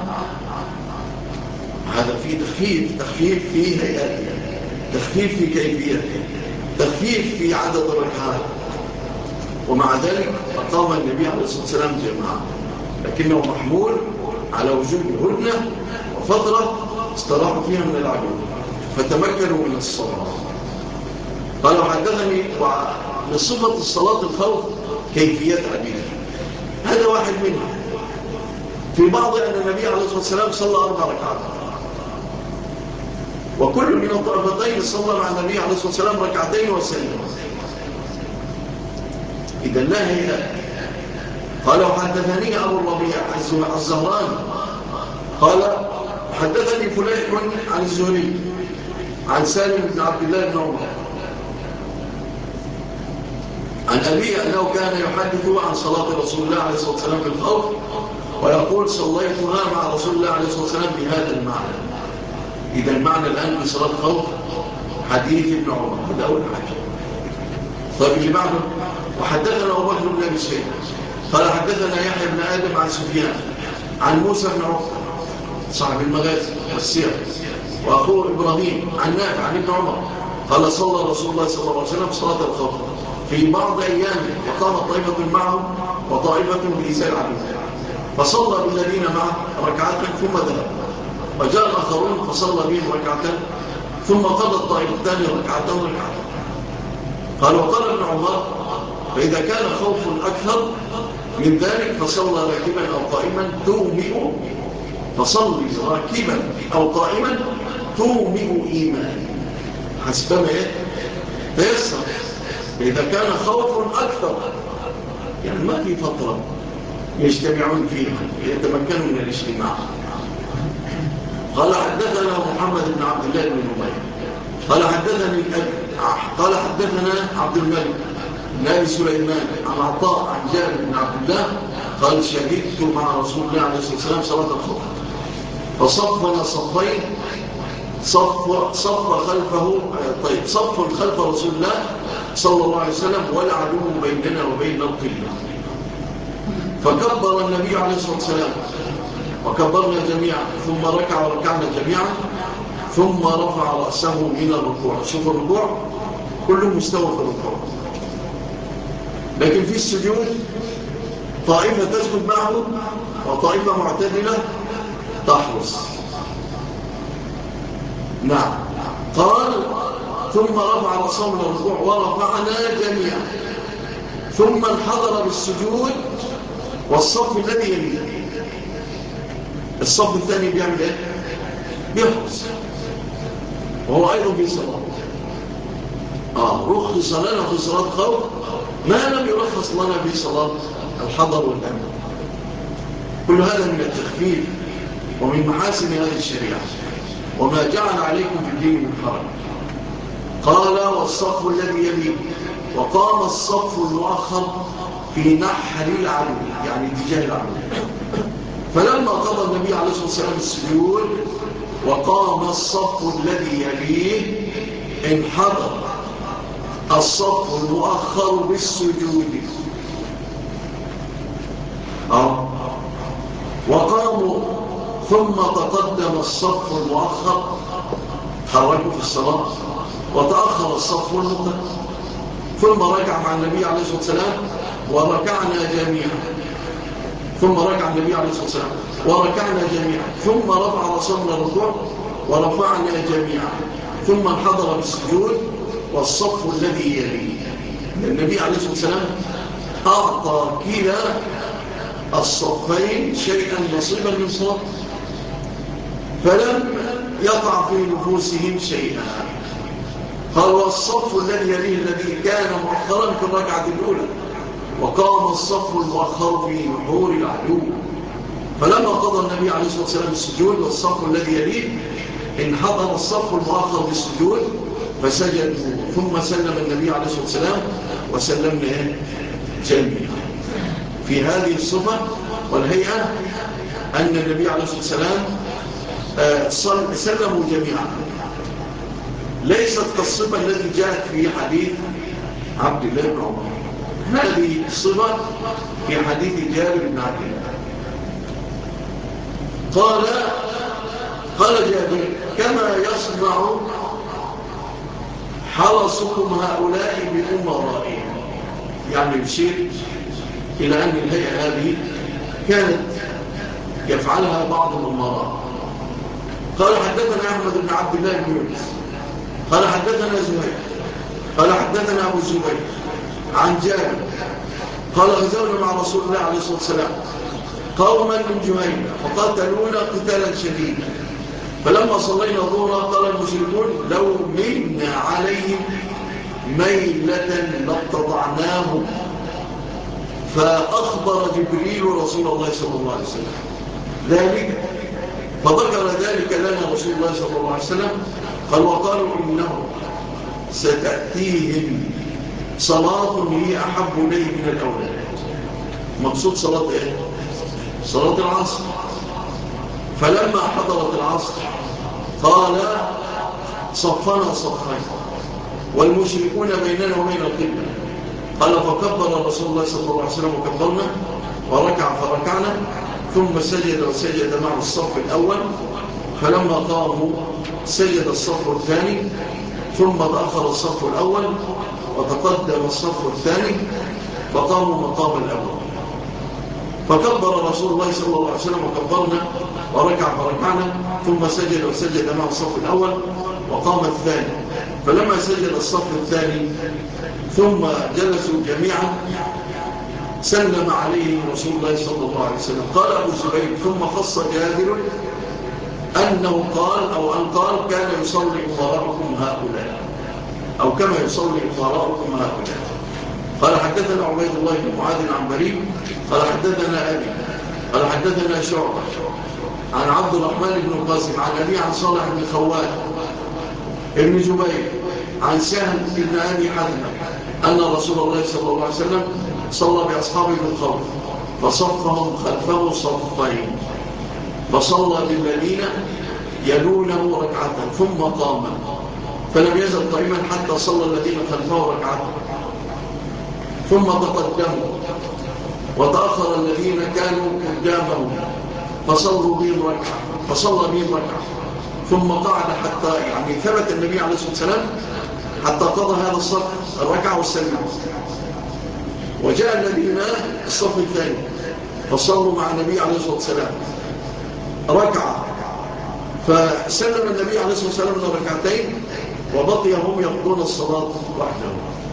هذا فيه تخفيف في هيئاتها، تخفيف في كيفيتها، تخفيف في عدد الركعات. ومع ذلك أقام النبي عليه الصلاة والسلام جماعة، لكنه محمول على وجود هدنة وفترة استراحوا فيها من العدو فتمكنوا من الصلاة. قال وحدثني من صفة الصلاة الخوف كيفيات عديدة، هذا واحد منهم. في بعض أن النبي عليه الصلاة والسلام صلى 4 ركعات، وكل من الطائفتين صلى مع النبي عليه الصلاة والسلام ركعتين وسلم. إذا لا هيئة. قال وحدثني أبو الربيع الزهراني قال حدثني فليح عن الزهري عن سالم بن عبد الله بن عمر عن أبيه أنه كان يحدث عن صلاة رسول الله عليه الصلاة والسلام في الخوف ويقول صليتها مع رسول الله عليه الصلاة والسلام بهذا المعنى. إذا المعنى الآن في صلاة الخوف حديث ابن عمر، هذا أول حاجة. طيب اللي بعده وحدثنا أبو بكر بن أبي شيبة قال حدثنا يحيى بن آدم عن سفيان عن موسى بن عقبة صاحب المغازي والسير وأخوه إبراهيم عن نافع عن ابن عمر قال صلى رسول الله صلى الله عليه وسلم صلاة الخوف في بعض أيامه وقامت طائفة معه وطائفة بإزاء العدو فصلى بالذين معه ركعة ثم ذهب، وجاء الآخرون فصلى بهم ركعة ثم قضى الطائفتان ركعتين. قال وقال ابن عمر فإذا كان خوف أكثر من ذلك فصلى راكبا أو قائما تومئ، فصلي راكبا أو قائما تومئ إيمان حسب ما يتيسر. فإذا كان خوف أكثر يعني ما في فترة يجتمعون فيها يتمكنوا من الاجتماع. قال حدثنا محمد بن عبد الله بن نمير قال حدثني قال حدثنا عبد الملك بن أبي سليمان عن عطاء عن جابر بن عبد الله قال شهدت مع رسول الله عليه الصلاة والسلام صلاة الخوف فصفنا صفين، صف خلفه طيب صف خلف رسول الله صلى الله عليه وسلم ولا عدو بيننا وبين القبلة. فكبر النبي عليه الصلاة والسلام وكبرنا جميعا ثم ركع وركعنا جميعا ثم رفع رأسه من الركوع. شوف الركوع كله مستوى في الركوع، لكن في السجود طائفة تسجد معه وطائفة معتدلة تحرص. نعم. قال ثم رفع رأسه من الركوع ورفعنا جميعا ثم انحضر بالسجود والصف الذي يليه. الصف الثاني بيعمل ايه؟ بيحرص وهو ايضا في صلاة. رخص لنا في صلاة خوف ما لم يرخص لنا في صلاة الحضر والأمن. كل هذا من التخفيف ومن محاسن هذه الشريعة وما جعل عليكم في الدين من حرج. قال والصف الذي يليه وقام الصف المؤخر في نحر العدو يعني اتجاه العدو. فلما قضى النبي عليه الصلاة والسلام السجود وقام الصف الذي يليه انحدر الصف المؤخر بالسجود وقاموا ثم تقدم الصف المؤخر حركوا في الصلاة وتأخر الصف المقدم ثم ركع مع النبي عليه الصلاة والسلام وركعنا جميعا ثم ركع النبي عليه الصلاة والسلام وركعنا جميعا ثم رفع رأسنا الركوع ورفعنا جميعا ثم انحضر بالسجود والصف الذي يليه. النبي عليه الصلاة والسلام أعطى كلا الصفين شيئا نصيبا من صلاة فلم يقع في نفوسهم شيئا. قال والصف الذي يليه الذي كان مؤخرا في الركعة الأولى، وقام الصف المؤخر في نحور العدو. فلما قضى النبي عليه الصلاة والسلام السجود والصف الذي يليه انحضر الصف المؤخر بالسجود فسجدوا، ثم سلم النبي عليه الصلاة والسلام وسلمنا جميعا. في هذه الصفة والهيئة أن النبي عليه الصلاة والسلام سلموا جميعا، ليست كالصفة التي جاءت في حديث عبد الله بن عمر. هذه الصفة في حديث جابر بن عبد الله. قال جابر كما يصنع حرسكم هؤلاء بأمرائهم، يعني يشير إلى أن الهيئة هذه كانت يفعلها بعض الأمراء. قال حدثنا أحمد بن عبد الله بن يونس قال حدثنا زهير قال حدثنا أبو الزبير عن جابر قال غزونا مع رسول الله عليه الصلاة والسلام قوما من جهينة فقاتلونا قتالا شديدا، فلما صلينا الظهر قال المشركون لو منا عليهم ميلة لاتضعناهم، فأخبر جبريل رسول الله صلى الله عليه وسلم ذلك، فذكر ذلك لنا رسول الله صلى الله عليه وسلم. قال وقالوا إنه ستأتيهم صلاة هي أحب إليه من الأولاد. مقصود صلاة إيه؟ صلاة العصر. فلما حضرت العصر قال صفنا صفين والمشركون بيننا وبين القبلة. قال فكبر رسول الله صلى الله عليه وسلم وكبرنا وركع فركعنا، ثم سجد وسجد مع الصف الأول، فلما قاموا سجد الصف الثاني، ثم تأخر الصف الأول وتقدم الصف الثاني فقاموا مقام الأول. فكبر رسول الله صلى الله عليه وسلم وكبرنا وركع فركعنا، ثم سجد وسجد مع الصف الأول وقام الثاني، فلما سجد الصف الثاني ثم جلسوا جميعا سلم عليه رسول الله صلى الله عليه وسلم. قال أبو الزبير ثم خص جابر أنه قال كان يصلي أمراءكم هؤلاء، أو كما يصلي أمراءكم هؤلاء. قال حدثنا عبيد الله بن معاذ العنبري قال حدثنا أبي قال حدثنا شعبة عن عبد الرحمن بن القاسم عن أبي عن صالح بن خوات ابن جبير عن سهل بن أبي حزمة أن رسول الله صلى الله عليه وسلم صلى بأصحابه بالخوف فصفهم خلفه صفين، فصلى بالذين يلونه ركعة ثم قام، فلم يزل قائما حتى صلى الذين خلفه ركعة، ثم تقدموا وتأخر الذين كانوا قدامه فصلى بهم ركعة ثم قعد حتى يعني ثبت النبي عليه الصلاة والسلام حتى قضى هذا الصف الركعة والسلم. وجاء الذين الصف الثاني فصلوا مع النبي عليه الصلاة والسلام ركعة، فسلم النبي عليه الصلاة والسلام من ركعتين وبقي هم يقضون الصلاة وحدهم.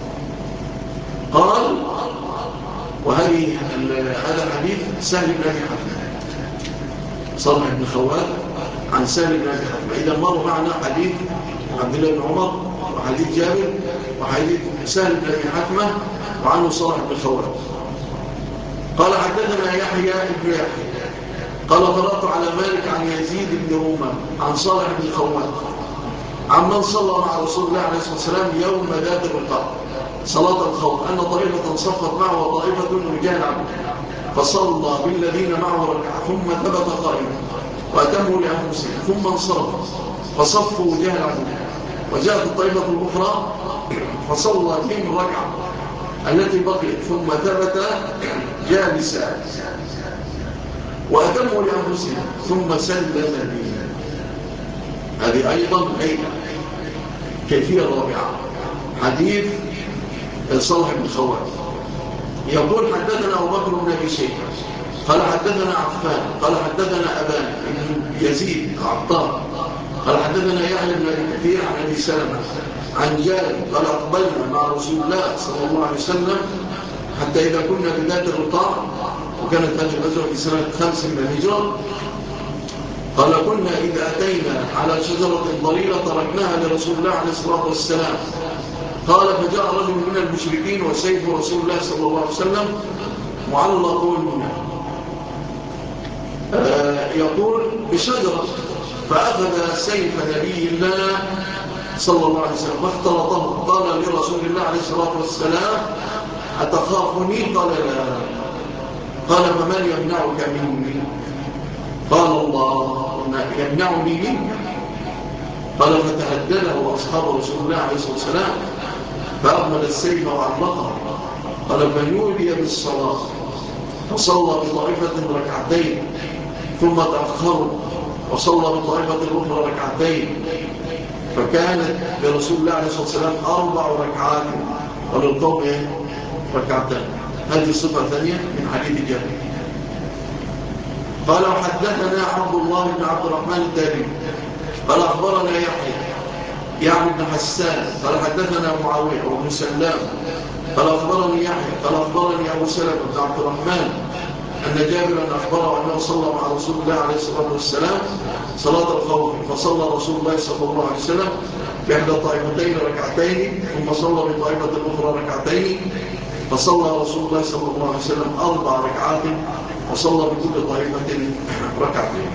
قال وهذه هذا حديث سهل بن أبي حاتم، صالح بن خوات عن سهل بن أبي حاتم. إذا مر معنا حديث عبد الله بن عمر وحديث جابر وحديث سهل بن أبي حاتم وعنه صالح بن خوات. قال حدثنا يحيى بن يحيى قال قرأت على مالك عن يزيد بن رومان عن صالح بن خوات عمن صلى مع رسول الله عليه الصلاة والسلام يوم ذات الرقاء صلاة الخوف أن طائفة صفت معه وطائفة رجال عبد، فصلى بالذين معه ركعة ثم ثبت قائما وأتموا لأنفسهم ثم انصرف فصفوا وجاه العبد، وجاءت الطائفة الأخرى فصلى بهم ركعة التي بقيت ثم ثبت جالسا وأتموا لأنفسهم ثم سلم بهم. هذه أيضا كيفية رابعة حديث صالح بن خوات. يقول حدثنا أبو بكر بن أبي شيبة قال حدثنا عفان قال حدثنا أبان بن يزيد عطار قال حدثنا يحيى بن أبي كثير عن أبي سلمة عن جابر قال أقبلنا مع رسول الله صلى الله عليه وسلم حتى إذا كنا بذات الرقاع، وكانت هذه الغزوة في سنة 5 من الهجرة، قال كنا إذا أتينا على شجرة ضليلة تركناها لرسول الله عليه الصلاة والسلام. قال فجاء رجل من المشركين وسيف رسول الله صلى الله عليه وسلم معلق يقول بشجرة، فأخذ سيف نبي الله صلى الله عليه وسلم فاختلطه. قال لرسول الله عليه الصلاة والسلام أتخافني؟ قال لا. قال فمن يمنعك مني؟ قال الله يمنعني منك. قال فتهدده أصحاب رسول الله عليه الصلاة والسلام فأغمل السيف وعلقه. قال فنودي بالصلاة فصلى بطائفة ركعتين ثم تأخروا وصلى بطائفة الأخرى ركعتين، فكانت لرسول الله عليه الصلاة والسلام 4 ركعات وللقوم ركعتين. هذه الصفة ثانية من حديث جابر. قال وحدثنا عبد الله بن عبد الرحمن الدارمي قال أخبرنا يحيى يعني بن حسان قال حدثنا معاوية وابن سلام قال أخبرني يحيى قال أخبرني أبو سلمة بن عبد الرحمن أن جابرا أخبره أنه صلى مع رسول الله عليه الصلاة والسلام صلاة الخوف، فصلى رسول الله صلى الله عليه وسلم بإحدى طائفتين ركعتين ثم صلى بطائفة الأخرى ركعتين، فصلى رسول الله صلى الله عليه وسلم 4 ركعات وصلى بكل طائفة ركعتين.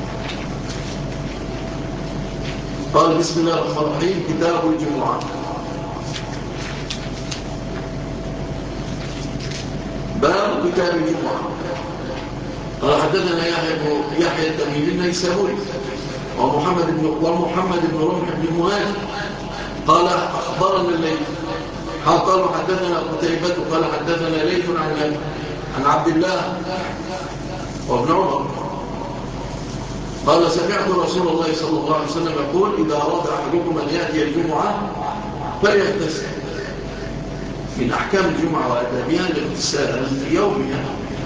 قال بسم الله الرحمن الرحيم. كتاب الجمعة. باب كتاب الجمعة. قال حدثنا يحيى التميمي النيسابوري ومحمد بن رمح بن مهاجر قال أخبرنا الليث قالوا حدثنا قتيبة قال حدثنا ليث عن عبد الله وابن عمر قال سمعت رسول الله صلى الله عليه وسلم يقول إذا أراد أحدكم أن يأتي الجمعة فليغتسل. من أحكام الجمعة وأدابها الاغتسال في يومها.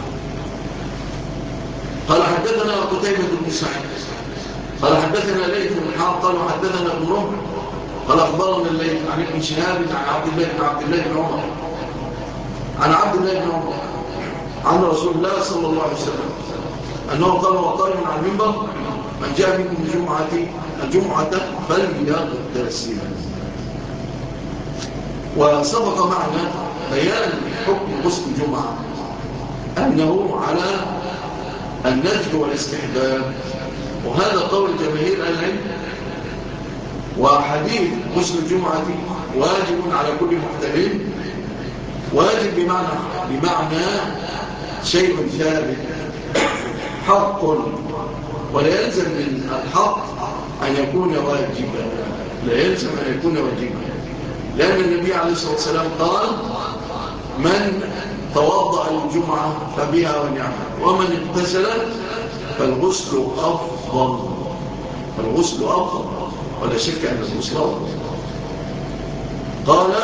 قال حدثنا قتيبة بن سعيد قال حدثنا ليث بن حار قال حدثنا ابن رمح قال أخبرنا الليث عن ابن شهاب عن عبد الله بن عمر عن عبد الله بن عمر عن رسول الله صلى الله عليه وسلم أنه قال وقال عن المنبر من جاء منكم الجمعة فليغتسل. وسبق معنا بيان حكم غسل الجمعة أنه على الندب والاستحباب، وهذا قول جماهير العلم. وحديث غسل الجمعة واجب على كل محتمل، واجب بمعنى شيء ثابت حق، ولا يلزم من الحق أن يكون واجبا، لا يلزم أن يكون واجبا، لأن النبي عليه الصلاة والسلام قال من توضأ الجمعة فبها ونعمة ومن اغتسل فالغسل أفضل. فالغسل أفضل ولا شك أن الغسل أفضل. قال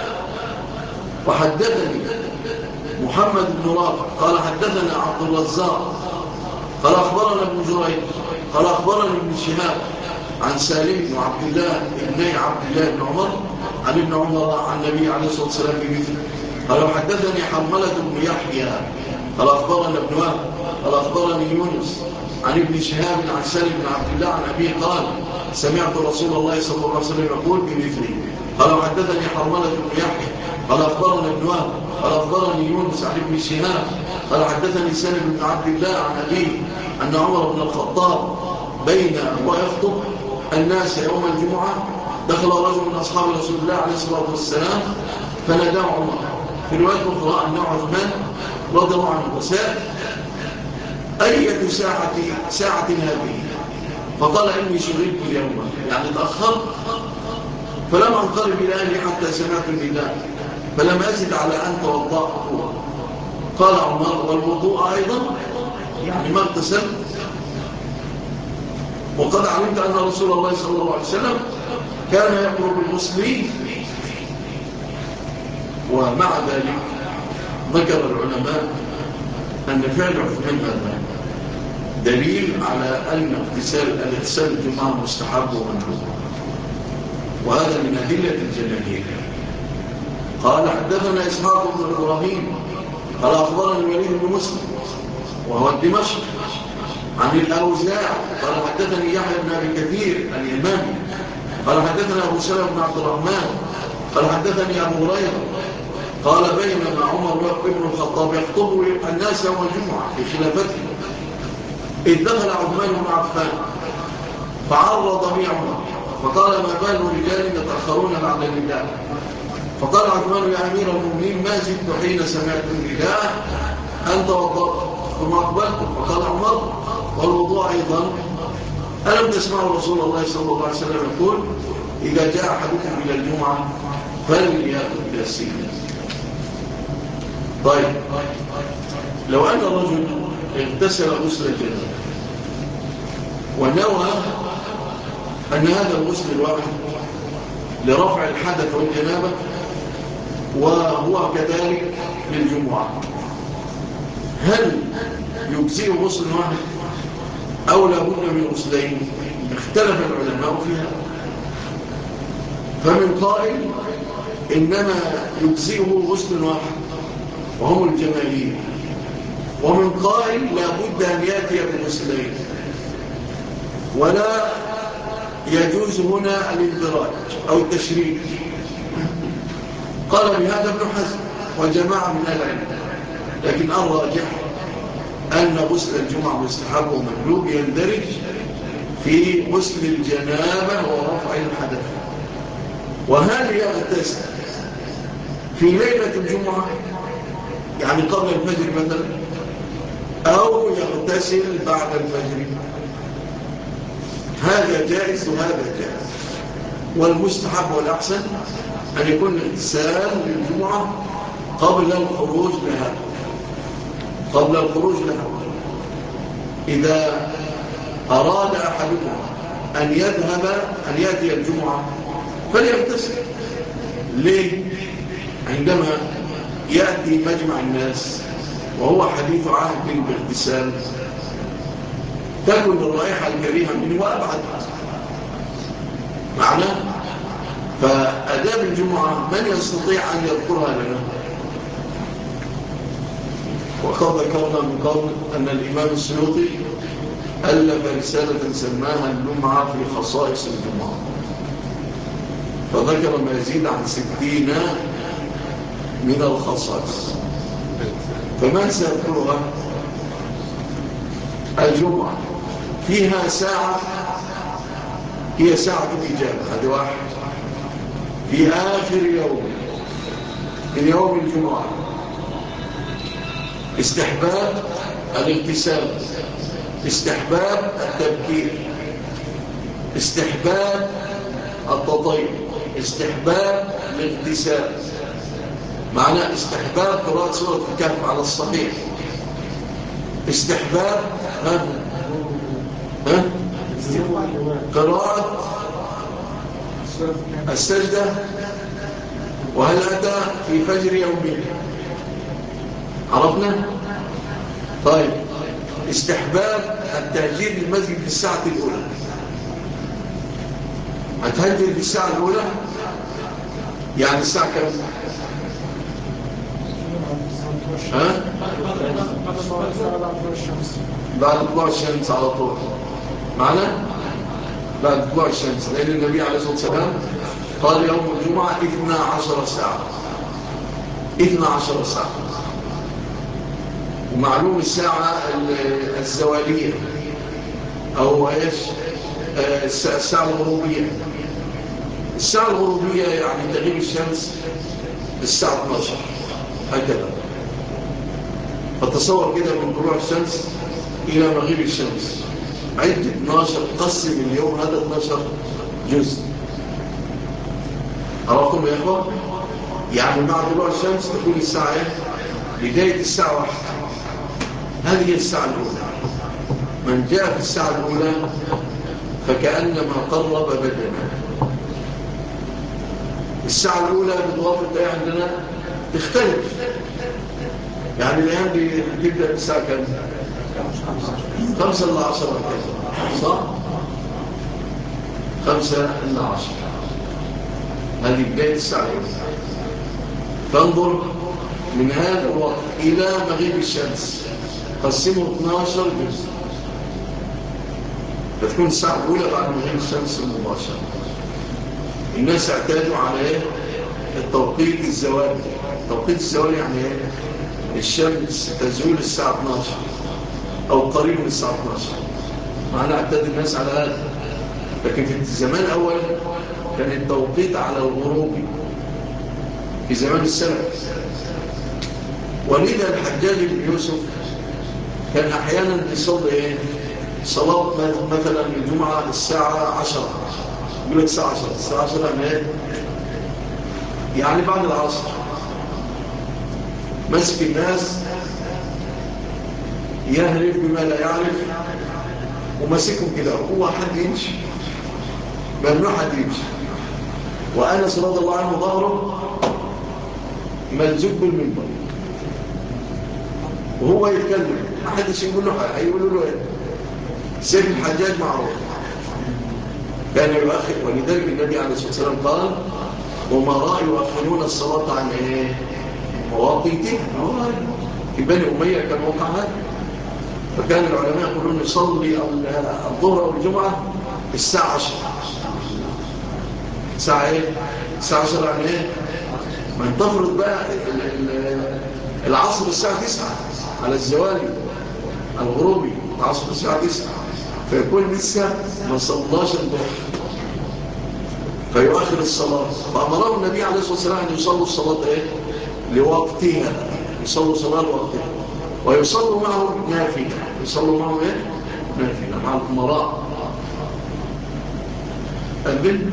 وحدثني محمد بن رافع قال حدثنا عبد الرزاق قال أخبرنا ابن جريج قال أخبرنا ابن شهاب عن سالم بن عبد الله ابن عبد الله بن عمر عن ابن عمر عن النبي عليه الصلاة والسلام بمثله. قال حدثني حرملة بن يحيى قال أخبرنا ابن وهب قال أخبرني يونس عن ابن شهاب عن سالم بن عبد الله عن أبيه قال سمعت رسول الله صلى الله عليه وسلم يقول بمثله. قال حدثني حرملة بن يحيى قال أخبرنا ابن وهب قال أخبرني يونس عن ابن شهاب قال حدثني سالم بن عبد الله عن أبيه أن عمر بن الخطاب بين ويخطب الناس يوم الجمعة دخل رجل من أصحاب رسول الله عليه الصلاة والسلام فناداه عمر. في رواية أخرى أن عثمان رضي الله عنه وسأل أية ساعة هذه؟ فقال إني شغلت اليوم، يعني تأخرت فلم أنقرب إلى أهلي حتى سمعت النداء فلم أزد على أن توضأت. قال عمر والوضوء أيضا، يعني ما اغتسلت؟ وقد علمت أن رسول الله صلى الله عليه وسلم كان يأمر بالغسل. ومع ذلك ذكر العلماء أن فعل عثمان هذا دليل على أن اغتسال الجمعة مستحب ومندوب، وهذا من أدلة الجماهير. قال حدثنا إسحاق بن إبراهيم قال أخبرنا الوليد بن مسلم وهو الدمشق عن الأوزاع قال حدثني يحيى بن أبي كثير الإمامي قال حدثنا أبو سلمة بن عبد الرحمن قال حدثني أبو هريرة قال بينما عمر بن الخطاب يخطب الناس يوم الجمعة في خلافته إذ دخل عثمان بن عفان فعرض بي عمر فقال ما بال رجال يتأخرون بعد النداء فقال عثمان يا أمير المؤمنين ما زدت حين سمعت النداء أن توضأت ثم أقبلت فقال عمر والوضوء أيضا ألم تسمعوا رسول الله صلى الله عليه وسلم يقول إذا جاء أحدكم إلى الجمعة فليأخذ بالسنة. طيب لو أن الرجل اغتسل غسل الجنابة ونوى أن هذا الغسل الواحد لرفع الحدث والجنابة وهو كذلك للجمعة، هل يجزئ غسل واحد أو لابد من غسلين؟ اختلف العلماء فيها، فمن قائل إنما يجزئه غسل واحد وهم الجماهير، ومن قائل لابد أن يأتي بغسلين ولا يجوز هنا الاندراج أو التشريك. قال بهذا ابن حزم وجماعة من العلم، لكن الراجح أن غسل الجمعة مستحب ومندوب يندرج في غسل الجنابة ورفع الحدث. وهل يغتسل في ليلة الجمعة يعني قبل الفجر مثلا أو يغتسل بعد الفجر؟ هذا جائز وهذا جائز، والمستحب والأحسن أن يكون الاغتسال للجمعة قبل الخروج لها، قبل الخروج لها. إذا أراد أحدكم أن يأتي الجمعة فليغتسل. ليه؟ عندما يأتي مجمع الناس وهو حديث عهد باغتسال تكون الرائحة الكريهة منه وأبعد معناه. فأداب الجمعة من يستطيع أن يذكرها لنا؟ وقد ذكرنا من قبل أن الإمام السيوطي ألف رسالة سماها اللمعة في خصائص الجمعة، فذكر ما يزيد عن 60 من الخصائص. فمن سيذكرها؟ الجمعة فيها ساعة هي ساعة الإجابة، هذا واحد، في آخر يوم من يوم الجمعة استحباب الاغتسال، استحباب التبكير، استحباب التطيب، استحباب الاغتسال، معناه استحباب قراءة سورة الكهف على الصحيح، استحباب قراءة السجدة وهل أتى في فجر يومين، عرفنا؟ طيب استحباب التهجير للمسجد في الساعة الأولى. هتهجر في الساعة الأولى يعني الساعة كم؟ بعد طلوع الشمس على طول، معنا؟ بعد طلوع الشمس، لأن النبي عليه الصلاة والسلام قال يوم الجمعة 12 ساعة، 12 ساعة. ومعلوم الساعة الزوالية أو إيش الساعة الغروبية. الساعة الغروبية يعني تغيب الشمس الساعة 12 هكذا. فتصور كده من طلوع الشمس إلى مغيب الشمس عد 12، قسم اليوم هذا 12 جزء. عرفتم يا إخوة؟ يعني مع طلوع الشمس تكون الساعة بداية الساعة 1، هذه هي الساعة الأولى. من جاء في الساعة الأولى فكأنما قرب بدنا. الساعة الأولى بتوافق ده عندنا تختلف، يعني الأيام دي تبدأ الساعة كم؟ 5 إلى 10 كذا، صح؟ 5 إلى 10 هذه بداية الساعة الأولى. فانظر من هذا الوقت إلى مغيب الشمس قسموا 12 جزء، فتكون الساعة الأولى بعد مغيب الشمس مباشرة. الناس اعتادوا على ايه؟ التوقيت الزوالي. التوقيت الزوالي يعني ايه؟ الشمس تزول الساعة 12 أو قريب من الساعة 12. معنى اعتاد الناس على هذا. لكن في الزمان الأول كان التوقيت على الغروب في زمان السلف. ولذا الحجاج بن يوسف كان أحيانا يصلي ايه؟ صلاة مثلا الجمعة الساعة 10. يقول لك الساعة 10. الساعة 10 يعني ايه؟ يعني بعد العصر. مسك الناس يهرف بما لا يعرف ومسكهم كده. هو حد يمشي، ممنوع حد يمشي. وأنس رضي الله عنه ظهره ملزوق بالمنبر وهو يتكلم، ما حدش يقول له حاجة. هيقولوا له ايه؟ سيف الحجاج معروف كان يؤخر. ولذلك النبي عليه الصلاة والسلام قال أمراء يؤخرون الصلاة عن ايه؟ مواقيتها. في بني أمية كان وقع هذا. فكان العلماء يقولون يصلي الظهر والجمعة الساعة 10. الساعة ايه؟ الساعة 10 يعني ايه؟ ما تفرض بقى العصر الساعة 9 على الزوالي الغروبي. العصر الساعة 9 فيكون لسه ما صلاش الظهر فيؤخر الصلاة. فأمره النبي عليه الصلاة والسلام أن يصلوا الصلاة ايه؟ لوقتها. يصلوا صلاة لوقتها ويصلوا معهم نافلة. يصلوا معهم ايه؟ نافلة مع الأمراء. أذن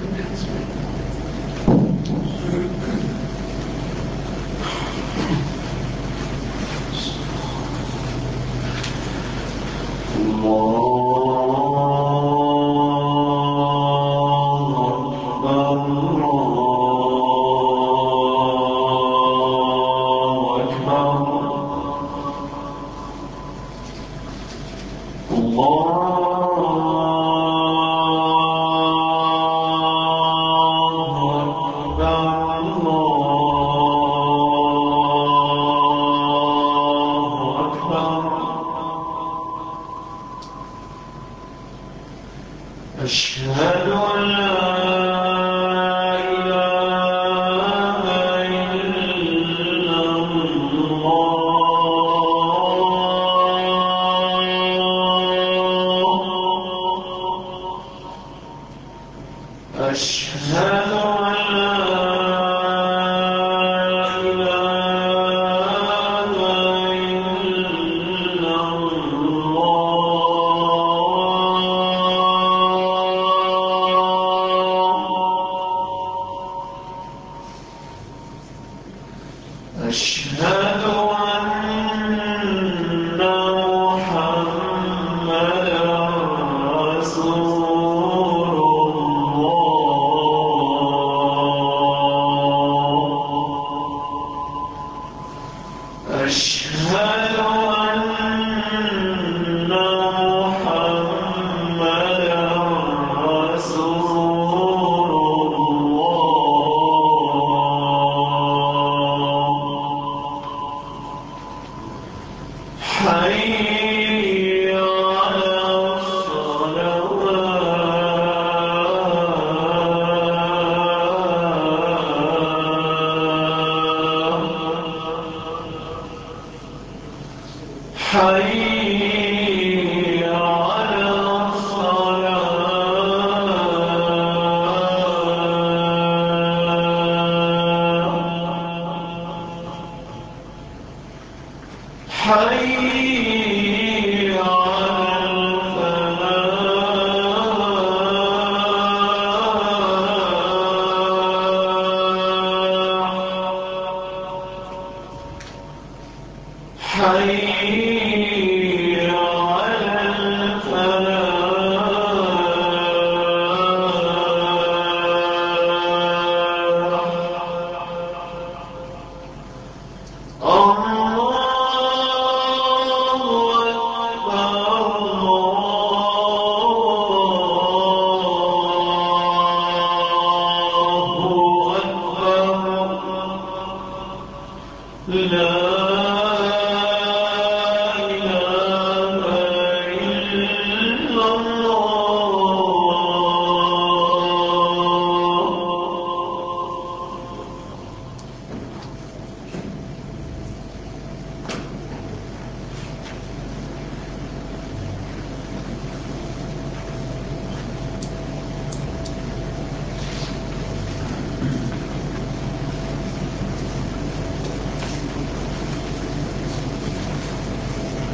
الله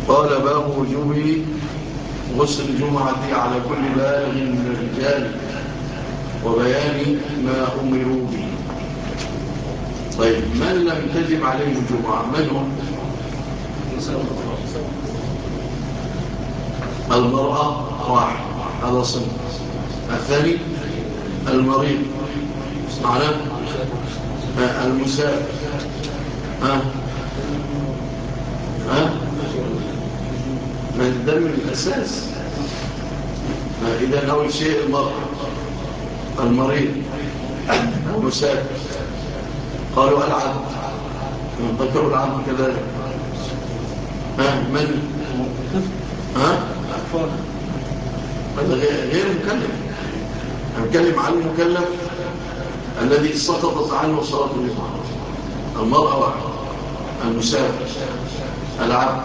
قال باب وجوب غسل الجمعة على كل بالغ من الرجال وبيان ما أمروا به. طيب من لم تجب عليه الجمعة من هم؟ المرأة واحد هذا صنف. الثاني المريض معنا المسافر من دم الأساس. إذا أول شيء المرأة المريض المسافر. قالوا العبد ذكروا العبد كذلك. من هذا غير مكلف. نتكلم عن المكلف الذي سقطت عنه صلاة الجمعة. المرأة واحد المسافر العبد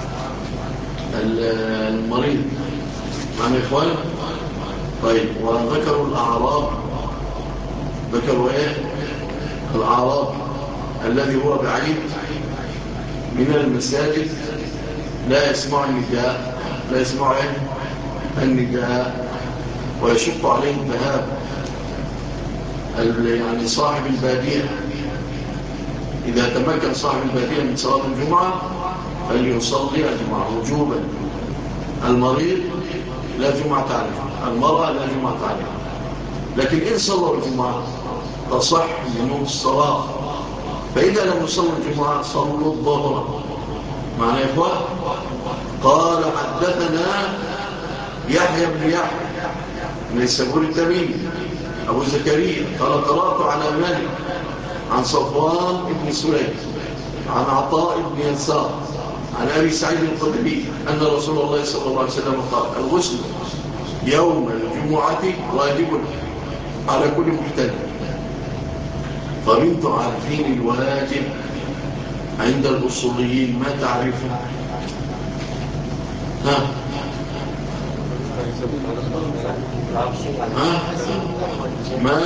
المريض معنا إخوان. طيب وذكروا الأعراب. ذكروا إيه؟ الأعراب الذي هو بعيد من المساجد لا يسمع النداء. لا يسمع إيه؟ النداء ويشق عليه الذهاب. يعني صاحب البادية إذا تمكن صاحب البادية من صلاة الجمعة فليصلي الجمعة وجوبا. المريض لا جمعة عليه. المرأة لا جمعة عليه. لكن إن صلوا الجمعة تصح منهم الصلاة. فإذا لم يصلوا الجمعة صلوا الظهر. معنى يا إخوان. قال حدثنا يحيى بن يحيى ليس أقول التميمي أبو زكريا قال قرأت على مالك عن صفوان بن سليم عن عطاء بن يسار عن أبي سعيد الخدري أن رسول الله صلى الله عليه وسلم قال الغسل يوم الجمعة واجب على كل محتلم. فمنتم عارفين الواجب عند الأصوليين ما تعرفون؟ ما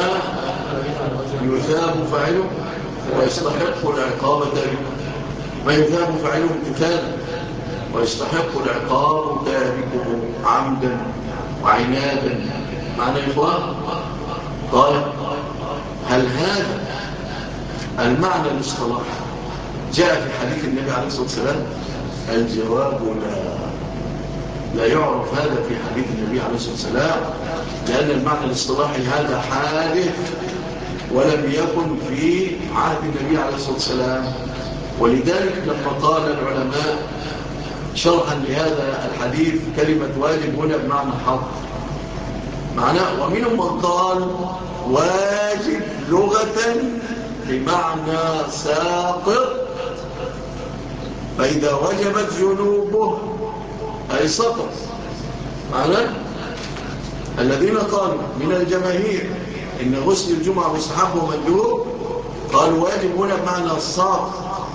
يثاب فاعله ويستحق العقاب تاركه. ما يثاب فاعله امتثالا ويستحق العقاب تاركه عمدا وعنادا. معنى إخوان. قال هل هذا المعنى الاصطلاحي جاء في حديث النبي عليه الصلاة والسلام؟ الجواب لا يعرف هذا في حديث النبي عليه الصلاة والسلام، لأن المعنى الاصطلاحي هذا حادث ولم يكن في عهد النبي عليه الصلاة والسلام. ولذلك لما قال العلماء شرحا لهذا الحديث كلمة واجب هنا بمعنى حظ معناه. ومنهم من قال واجب لغة بمعنى ساقط، فإذا وجبت جنوبه أي سقط. معناه الذين قالوا من الجماهير إن غسل الجمعة مستحب ومندوب قالوا واجب هنا بمعنى الساقط.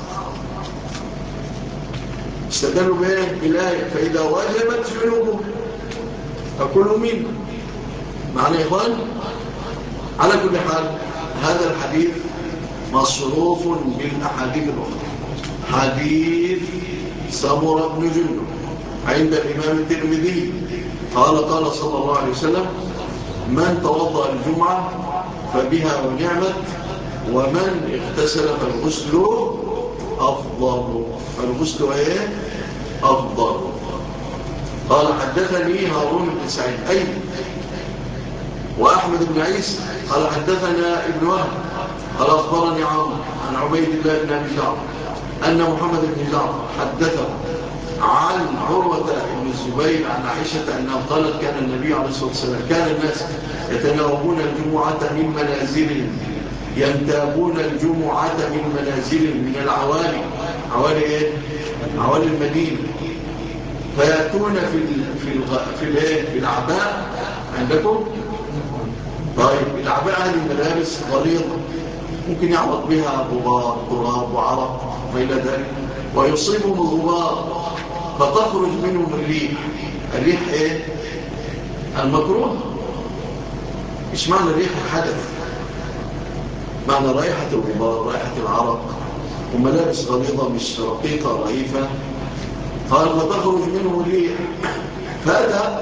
استدلوا بالآية فإذا وجبت جنوبه فكلوا منه. معنى يا إخوان. على كل حال هذا الحديث مصروف بالأحاديث الأخرى. حديث سمرة بن جندب عند الإمام الترمذي قال صلى الله عليه وسلم من توضأ الجمعة فبها ونعمت ومن اغتسل فالغسل أفضل. فالغسل ايه؟ أفضل. قال حدثني هارون بن سعيد أي وأحمد بن عيسى قال حدثنا ابن وهب قال أخبرني عمرو عن عبيد الله بن أبي جعفر أن محمد بن جعفر حدثه عن عروة بن الزبير عن عائشة أنها قالت كان النبي عليه الصلاة والسلام كان الناس يتناوبون الجمعة من منازلهم ينتابون الجمعة من منازلهم من العوالي. عوالي ايه؟ عوالي المدينة. فيأتون في الأعباء عندكم. طيب الأعباء هذه الملابس غليظة ممكن يعرض بها غبار تراب وعرق وإلى ذلك ويصيبهم الغبار فتخرج منهم الريح. الريح ايه؟ المكروه. مش معنى الريح الحدث، معنى رائحة الغبار رائحة العرق وملابس غليظة مش رقيقة رهيفة قال فتخرج منه ريح، فأتى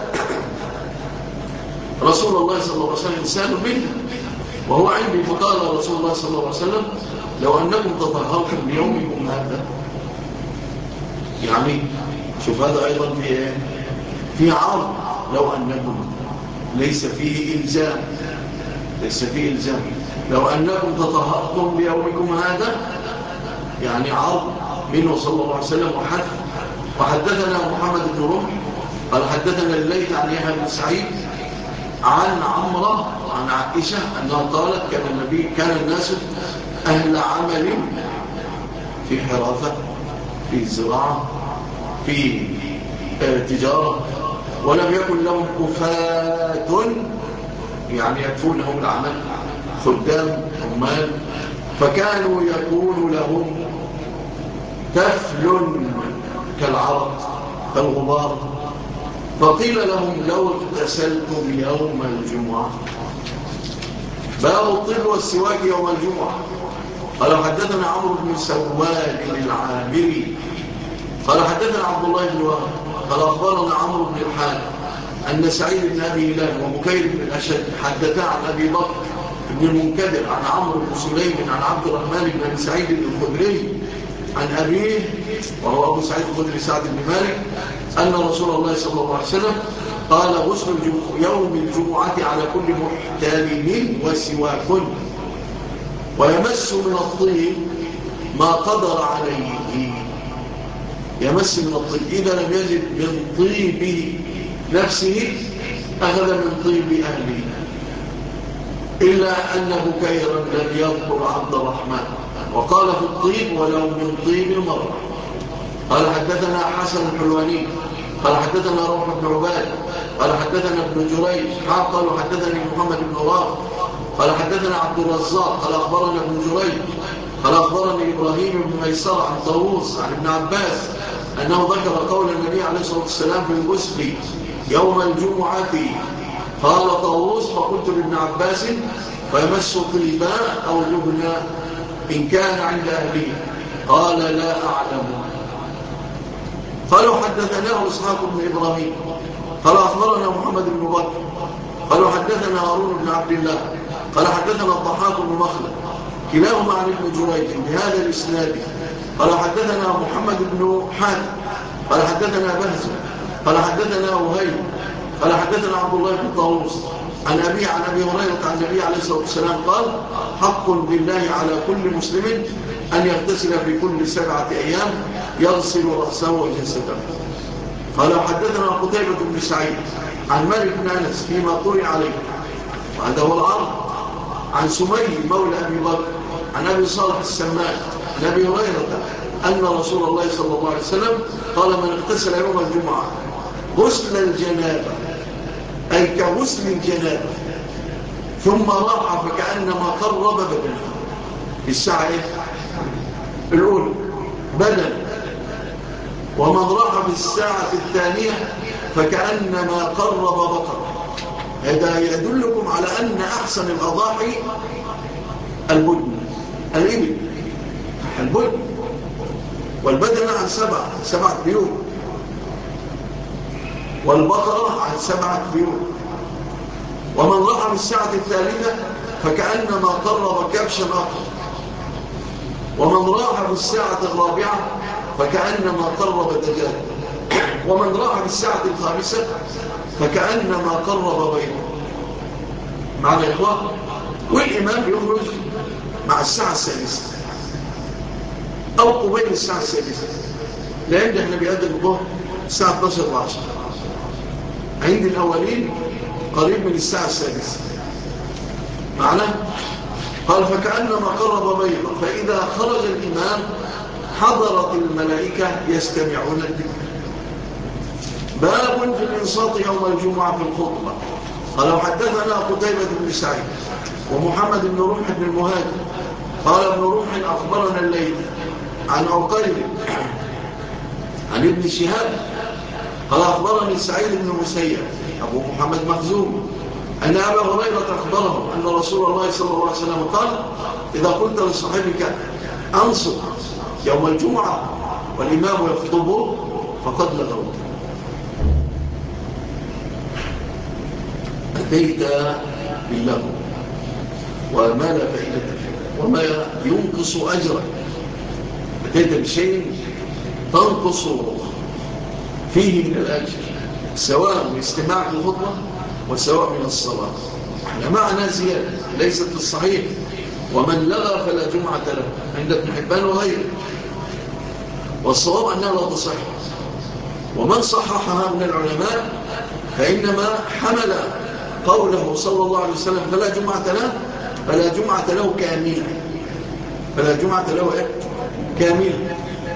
رسول الله صلى الله عليه وسلم إنسان منه وهو عندي، فقال رسول الله صلى الله عليه وسلم لو أنكم تطهرتم بيومكم هذا. يعني شوف هذا أيضا في عرض، لو أنكم ليس فيه إلزام، لو أنكم تطهرتم بيومكم هذا، يعني عرض منه صلى الله عليه وسلم وحث. وحدثنا محمد بن رمح قال حدثنا الليث عن يحيى بن سعيد عن عمرة عن عائشة أنها قالت كان الناس أهل عمل في حرافة، في زراعة، في تجارة، ولم يكن لهم كفاة يعني يكفونهم العمل، خدام عمال، فكانوا يكون لهم تفل كالعرق كالغبار، فقيل لهم لو اغتسلتم يوم الجمعة. باب الطب والسواك يوم الجمعة. قال حدثنا عمرو بن سواد العامري قال حدثنا عبد الله بن وهب قال أخبرنا عمرو بن الحارث أن سعيد بن أبي هلال وبكير بن الأشد حدثا عن أبي بكر بن المنكدر عن عمرو بن سليم عن عبد الرحمن بن أبي سعيد الخدري عن أبيه وهو أبو سعيد الخدري سعد بن مالك أن رسول الله صلى الله عليه وسلم قال غسل يوم الجمعة على كل محتلم وسواك، ويمس من الطيب ما قدر عليه. يمس من الطيب، إذا لم يجد من طيب نفسه أخذ من طيب أهله، إلا أن بكيرا لم يذكر عبد الرحمن، وقال في الطيب ولو من طيب المرأة. قال حدثنا حسن الحلواني قال حدثنا روح بن عباد قال حدثنا ابن جريج قالوا حدثني محمد بن رافع قال حدثنا عبد الرزاق قال أخبرنا ابن جريج قال أخبرني إبراهيم بن ميسر عن طاووس عن ابن عباس أنه ذكر قول النبي عليه الصلاة والسلام في الغسل يوم الجمعة. قال طاووس فقلت لابن عباس فيمس طيباء أو جبنا إن كان عند أهله؟ قال لا أعلم. قالوا حدثناه إسحاق بن إبراهيم قال أخبرنا محمد بن بكر قالوا حدثنا هارون بن عبد الله قال حدثنا الضحاك بن مخلد كلاهما عن ابن جريج بهذا الإسناد قال حدثنا محمد بن حاتم قال حدثنا بهز قال حدثنا وهيب قال حدثنا عبد الله بن طاووس عن أبي هريرة عن النبي عليه الصلاة والسلام قال حق بالله على كل مسلم أن يغتسل في كل 7 أيام يغسل رأسه وجسده. قال حدثنا قتيبة بن سعيد عن مالك بن أنس فيما طرع عليه، وهذا هو العرض، عن سمي مولى أبي بكر عن أبي صالح السمان عن أبي هريرة أن رسول الله صلى الله عليه وسلم قال من اغتسل يوم الجمعة غسل الجنابة أي كغسل الجنابة ثم راح فكأنما قرب بدنه في الساعة الأولى بدن، ومن راح في الساعة الثانية فكأنما قرب بقرة. هذا يدلكم على أن أحسن الأضاحي البدن، الإبل البدن، والبدن عن 7 بيوت، والبقرة عن 7 بيوت. ومن راح في الساعة الثالثة فكأنما قرب كبشا آخر، ومن راح في الساعة الرابعة فكأنما قرب دجاج، ومن راح في الساعة الخامسة فكأنما قرب بيضا. معنى يا إخوان، والإمام يخرج مع الساعة السادسة أو قبيل الساعة السادسة، لأن احنا بيقدم الظهر الساعة 12 و10، عند الأولين قريب من الساعة السادسة. معنى قال فكأنما قرب بيضا، فإذا خرج الإمام حضرت الملائكة يستمعون الذكر. باب في الإنصات يوم الجمعة في الخطبة. قالوا حدثنا قتيبة بن سعيد ومحمد بن رمح بن المهاجر قال ابن رمح أخبرنا الليث عن عقيل عن ابن شهاب قال أخبرني سعيد بن مسيب أبو محمد مخزوم أن أبا هريرة أخبره أن رسول الله صلى الله عليه وسلم قال إذا قلت لصاحبك أنصت يوم الجمعة والإمام يخطبه فقد لغوت. أتيت باللغو وما لا فائدة فيه وما ينقص أجرك. أتيت بشيء تنقص فيه من الأجر، سواء من استماع الخطبة وسواء من الصلاة. معنى زيادة ليست في الصحيح: ومن لغى فلا جمعة له، عند ابن حبان وغيره. والصواب أنها لا تصح، ومن صححها من العلماء فإنما حمل قوله صلى الله عليه وسلم فلا جمعة له كاملة، فلا جمعة له كاملة.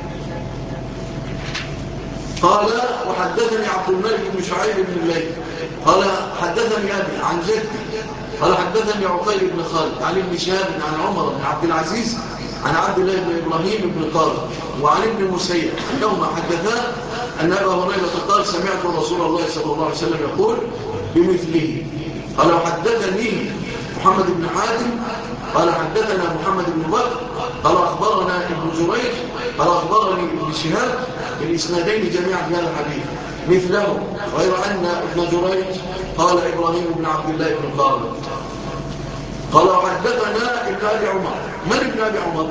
قال: وحدثني عبد الملك بن شعيب بن الليث قال حدثني أبي عن جدي قال حدثني عقيل بن خالد عن ابن شهاب عن عمر بن عبد العزيز عن عبد الله بن إبراهيم بن قاسم وعن ابن مسيب أنهما حدثا أن أبا هريرة قال: سمعت رسول الله صلى الله عليه وسلم يقول بمثله. قال: وحدثني محمد بن حاتم قال حدثنا محمد بن بكر قال أخبرنا ابن جريج قال أخبرني ابن شهاب بالإسنادين جميعا في هذا الحديث مثله، غير أن ابن جريج قال إبراهيم بن عبد الله بن قاسم قال وحدثنا ابن أبي عمر. من ابن أبي عمر؟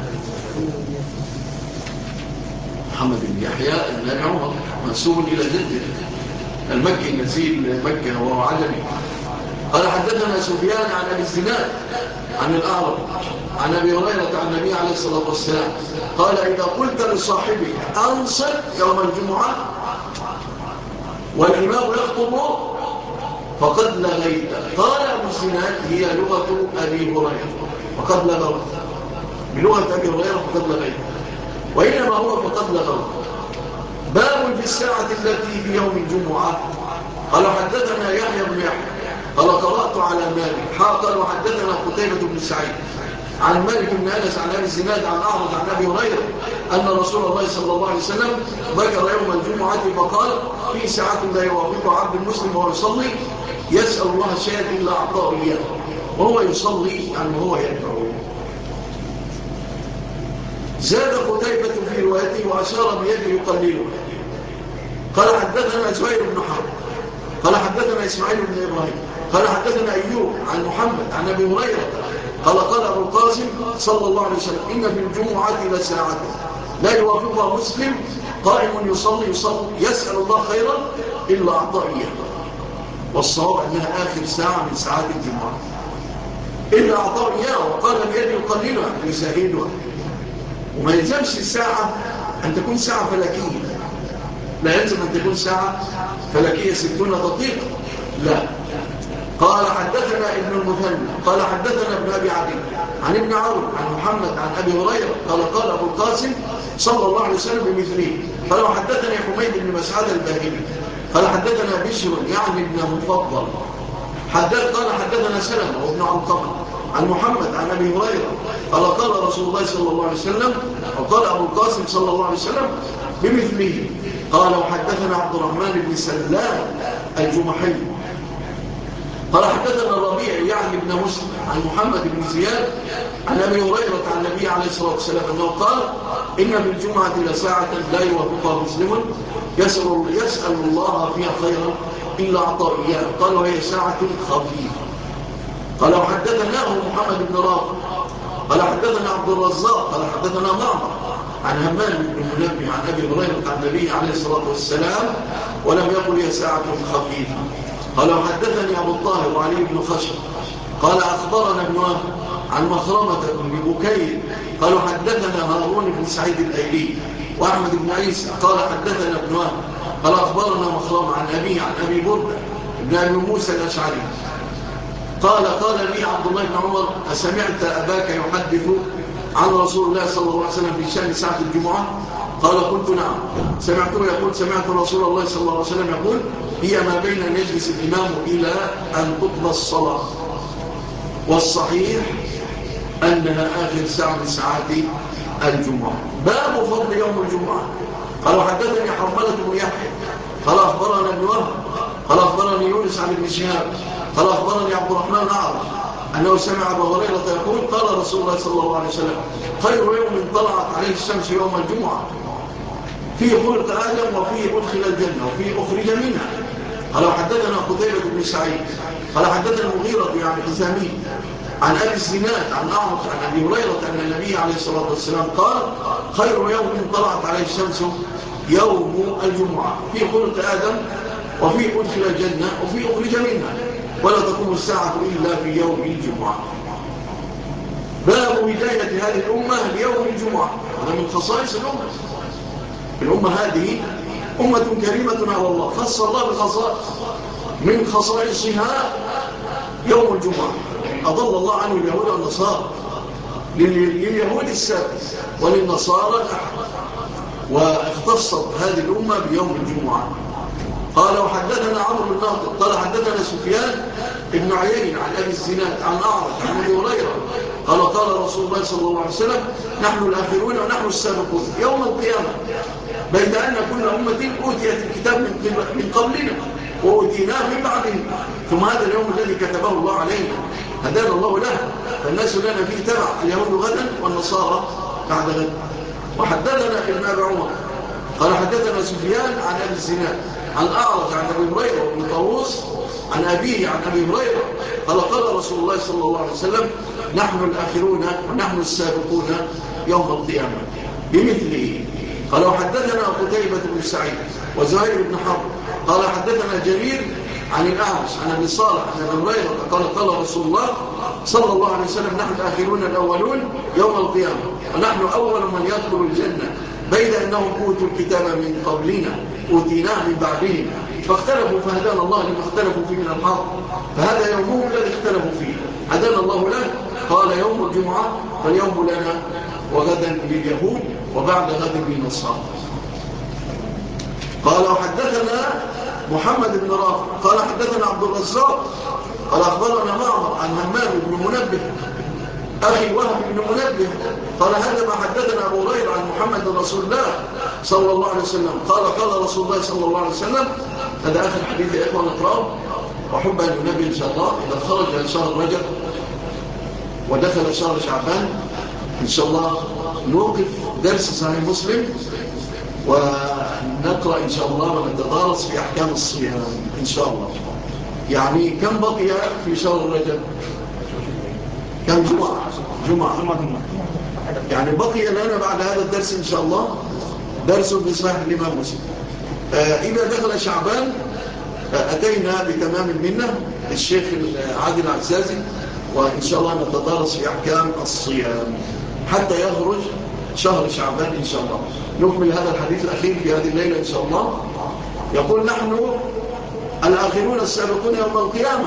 محمد بن يحيى بن أبي عمر، منسوب إلى جده المكي نزيل مكة وهو عجمي. قال حدثنا سفيان عن أبي الزناد عن الأعرج عن أبي هريرة عن النبي عليه الصلاة والسلام قال: إذا قلت لصاحبك أنصت يوم الجمعة والإمام يخطب فقد لغيت. قال أبو الزناد: هي لغة أبي هريرة فقد لغوت، بلغة أبي هريرة فقد لغيت، وإنما هو فقد لغوت. باب في الساعة التي في يوم الجمعة. قال حدثنا يحيى بن يحيى قال قرأت على مالك قال وحدثنا قتيبة بن سعيد عن مالك بن أنس عن أبي الزناد عن أعرج عن أبي هريرة أن رسول الله صلى الله عليه وسلم ذكر يوم الجمعة فقال: في ساعة لا يوافق عبد المسلم وهو يصلي يسأل الله شيئا إلا أعطاه إياه، وهو يصلي يعني وهو يدعو. زاد قتيبة في روايته وأشار بيده يقلله. قال حدثنا زهير بن حرب قال حدثنا إسماعيل بن إبراهيم قال حدثنا أيوب عن محمد عن أبي هريرة قال قال أبو القاسم صلى الله عليه وسلم: إن في الجمعة لساعة لا يوافقها مسلم قائم يصلي يسأل الله خيرا إلا أعطاه إياه. والصواب أنها آخر ساعة من ساعات الجمعة إلا أعطاه إياه، وقال بيده يقللها يسهلها. وما يلزمش الساعة أن تكون ساعة فلكية، لا يلزم أن تكون ساعة فلكية 60 دقيقة، لا. قال حدثنا ابن المثنى قال حدثنا ابن أبي عدي عن ابن عون عن محمد عن أبي هريرة قال قال أبو القاسم صلى الله عليه وسلم بمثله. قال حدثني حميد بن مسعود الباهلي قال حدثنا بشر يعني ابن مفضل قال حدثنا سلمة وابن علقمة عن محمد عن أبي هريرة قال قال رسول الله صلى الله عليه وسلم وقال أبو القاسم صلى الله عليه وسلم بمثله. قال وحدثنا عبد الرحمن بن سلام الجمحي قال حدثنا الربيع يعني ابن مسلم عن محمد بن زياد عن أبي هريرة عن النبي عليه الصلاة والسلام أنه قال: إن في الجمعة لساعة لا يوافقها مسلم يسأل الله فيها خيرا إلا أعطاه إياه. قال وهي ساعة خفيفة. قال وحدثناه محمد بن رافع قال حدثنا عبد الرزاق قال حدثنا معمر عن همام بن منبه عن أبي هريرة عن النبي عليه الصلاة والسلام ولم يقل هي ساعة خفيفة. قال وحدثني أبو الطاهر وعلي بن خشب قال أخبرنا ابن وهب عن مخرمة بن بكير قالوا حدثنا هارون بن سعيد الأيلي وأحمد بن عيسى قال حدثنا ابن وهب قال أخبرنا مخرمة عن أبيه عن أبي بردة بن أبي موسى الأشعري قال لي عبد الله بن عمر: أسمعت أباك يحدث عن رسول الله صلى الله عليه وسلم في شأن ساعة الجمعة؟ قال قلت نعم. سمعته يقول: سمعت رسول الله صلى الله عليه وسلم يقول: هي ما بين أن يجلس الإمام إلى أن تقضى الصلاة. والصحيح أنها آخر ساعة من ساعات الجمعة. باب فضل يوم الجمعة. قال حدثني حرملة بن يحيى قال أخبرنا ابن وهب قال أخبرني يونس عن ابن شهاب قال أخبرني عبد الرحمن الأعرج أنه سمع أبا هريرة يقول: قال رسول الله صلى الله عليه وسلم: خير يوم طلعت عليه الشمس يوم الجمعة، فيه خلق آدم وفيه أدخل الجنة وفيه أخرج منها. قال حدثنا قتيبة بن سعيد قال حدثنا المغيرة يعني حسامي عن أبي الزناد عن أعرج عن أبي هريرة أن النبي عليه الصلاة والسلام قال خير يوم طلعت عليه الشمس يوم الجمعة، فيه خلق آدم وفيه أدخل الجنة وفيه أخرج منها، ولا تقوم الساعة إلا في يوم الجمعة. باب هداية هذه الأمة ليوم الجمعة، هذا من خصائص الأمة هذه أمة كريمة على الله، خص الله بخصائص من خصائصها يوم الجمعة. أضل الله عنه اليهود والنصارى، لليهود السبت وللنصارى الأحد، واختصت هذه الأمة بيوم الجمعة. قال وحدثنا عمرو بن ناقد قال حدثنا سفيان ابن عيين عن أبي الزناد عن أعرج عن أبي هريرة قال قال رسول الله صلى الله عليه وسلم نحن الآخرون ونحن السابقون يوم القيامة، بين أن كل أمة أوتيت الكتاب من قبلنا وأوتيناه من بعدهم، ثم هذا اليوم الذي كتبه الله علينا هدانا الله له، فالناس لنا فيه تبع، اليهود غدا والنصارى بعد غد. وحدثنا ابن أبي عمر قال حدثنا سفيان عن أبي الزناد عن أعرج عن أبي هريرة وابن طاووس عن أبيه عن أبي هريرة قال قال رسول الله صلى الله عليه وسلم نحن الآخرون ونحن السابقون يوم القيامة بمثله. قال وحدثنا قتيبة بن سعيد وزهير بن حرب قال حدثنا جرير عن الأعرج عن أبي صالح عن أبي هريرة قال قال رسول الله صلى الله عليه وسلم نحن الآخرون الأولون يوم القيامة ونحن أول من يدخل الجنة، بيد أنهم أوتوا الكتاب من قبلنا أوتيناه من بعدهم فاختلفوا فهدانا الله لما اختلفوا فيه من الحق، فهذا يومهم الذي اختلفوا فيه هدانا الله له. قال يوم الجمعة فاليوم لنا وغدا لليهود وبعد غد للنصارى. قال وحدثنا محمد بن رافع قال حدثنا عبد الرزاق قال أخبرنا معمر عن همام بن منبه أخي وهب بن منبه قال هذا ما حدثنا أبو هريرة عن محمد رسول الله صلى الله عليه وسلم قال قال رسول الله صلى الله عليه وسلم. هذا آخر حديث يا إخوة نقرأه، وحب أن ينبه إن شاء الله إذا خرج شهر رجب ودخل شهر شعبان إن شاء الله نوقف درس صحيح مسلم ونقرأ إن شاء الله ونتدارس في أحكام الصيام إن شاء الله. يعني كم بقي في شهر رجب؟ كم جمعة يعني بقي لنا بعد هذا الدرس إن شاء الله درس بصحيح الإمام مسلم. إذا دخل شعبان أتينا بتمام المنة الشيخ عادل عزازي، وإن شاء الله نتدارس في أحكام الصيام حتى يخرج شهر شعبان إن شاء الله. نكمل هذا الحديث الأخير في هذه الليلة إن شاء الله. يقول نحن الآخرون السابقون يوم القيامة،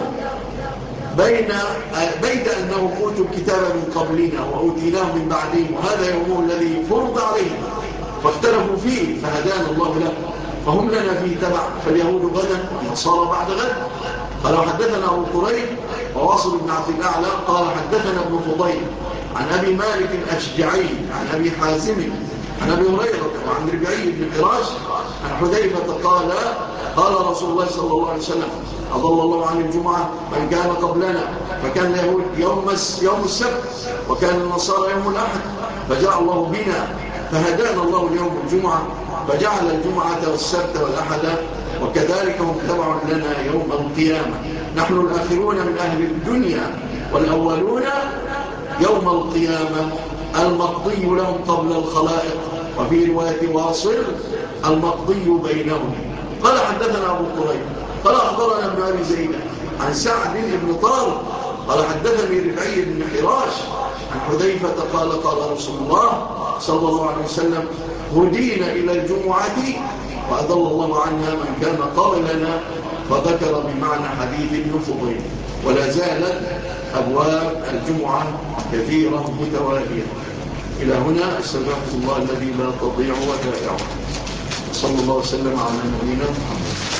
بيد أنهم أوتوا الكتاب من قبلنا وأوتيناه من بعدهم، وهذا يوم الذي فرض عليهم فاختلفوا فيه فهدانا الله له، فهم لنا فيه تبع، فاليهود غدا والنصارى بعد غد. قال وحدثنا أبو قريب وواصل بن عبد الأعلى قال حدثنا ابن فضيل عن أبي مالك الأشجعي عن أبي حازم عن أبي هريرة وعن ربيعي بن حراش عن حذيفة قال قال رسول الله صلى الله عليه وسلم أضل الله عن الجمعة من كان قبلنا، فكان اليهود يوم السبت وكان النصارى يوم الأحد، فجاء الله بنا فهدانا الله اليوم الجمعة فجعل الجمعة والسبت والأحد، وكذلك هم تبع لنا يوم القيامة. نحن الآخرون من أهل الدنيا والأولون يوم القيامة، المقضي لهم قبل الخلائق، وفي رواية واصل المقضي بينهم. قال حدثنا أبو قريب قال أخبرنا ابن أبي زيد عن سعد بن طارق قال حدثني ربيعي بن حراش عن حذيفة قال قال رسول الله صلى الله عليه وسلم هدينا إلى الجمعة وأضل الله عنها من كان قبلنا، فذكر بمعنى حديث ابن فضيل. ولا زالت أبواب الجمعة كثيرة متوالية. إلى هنا استودعكم الله الذي لا تضيع ودائعه. صلى الله وسلم على نبينا محمد.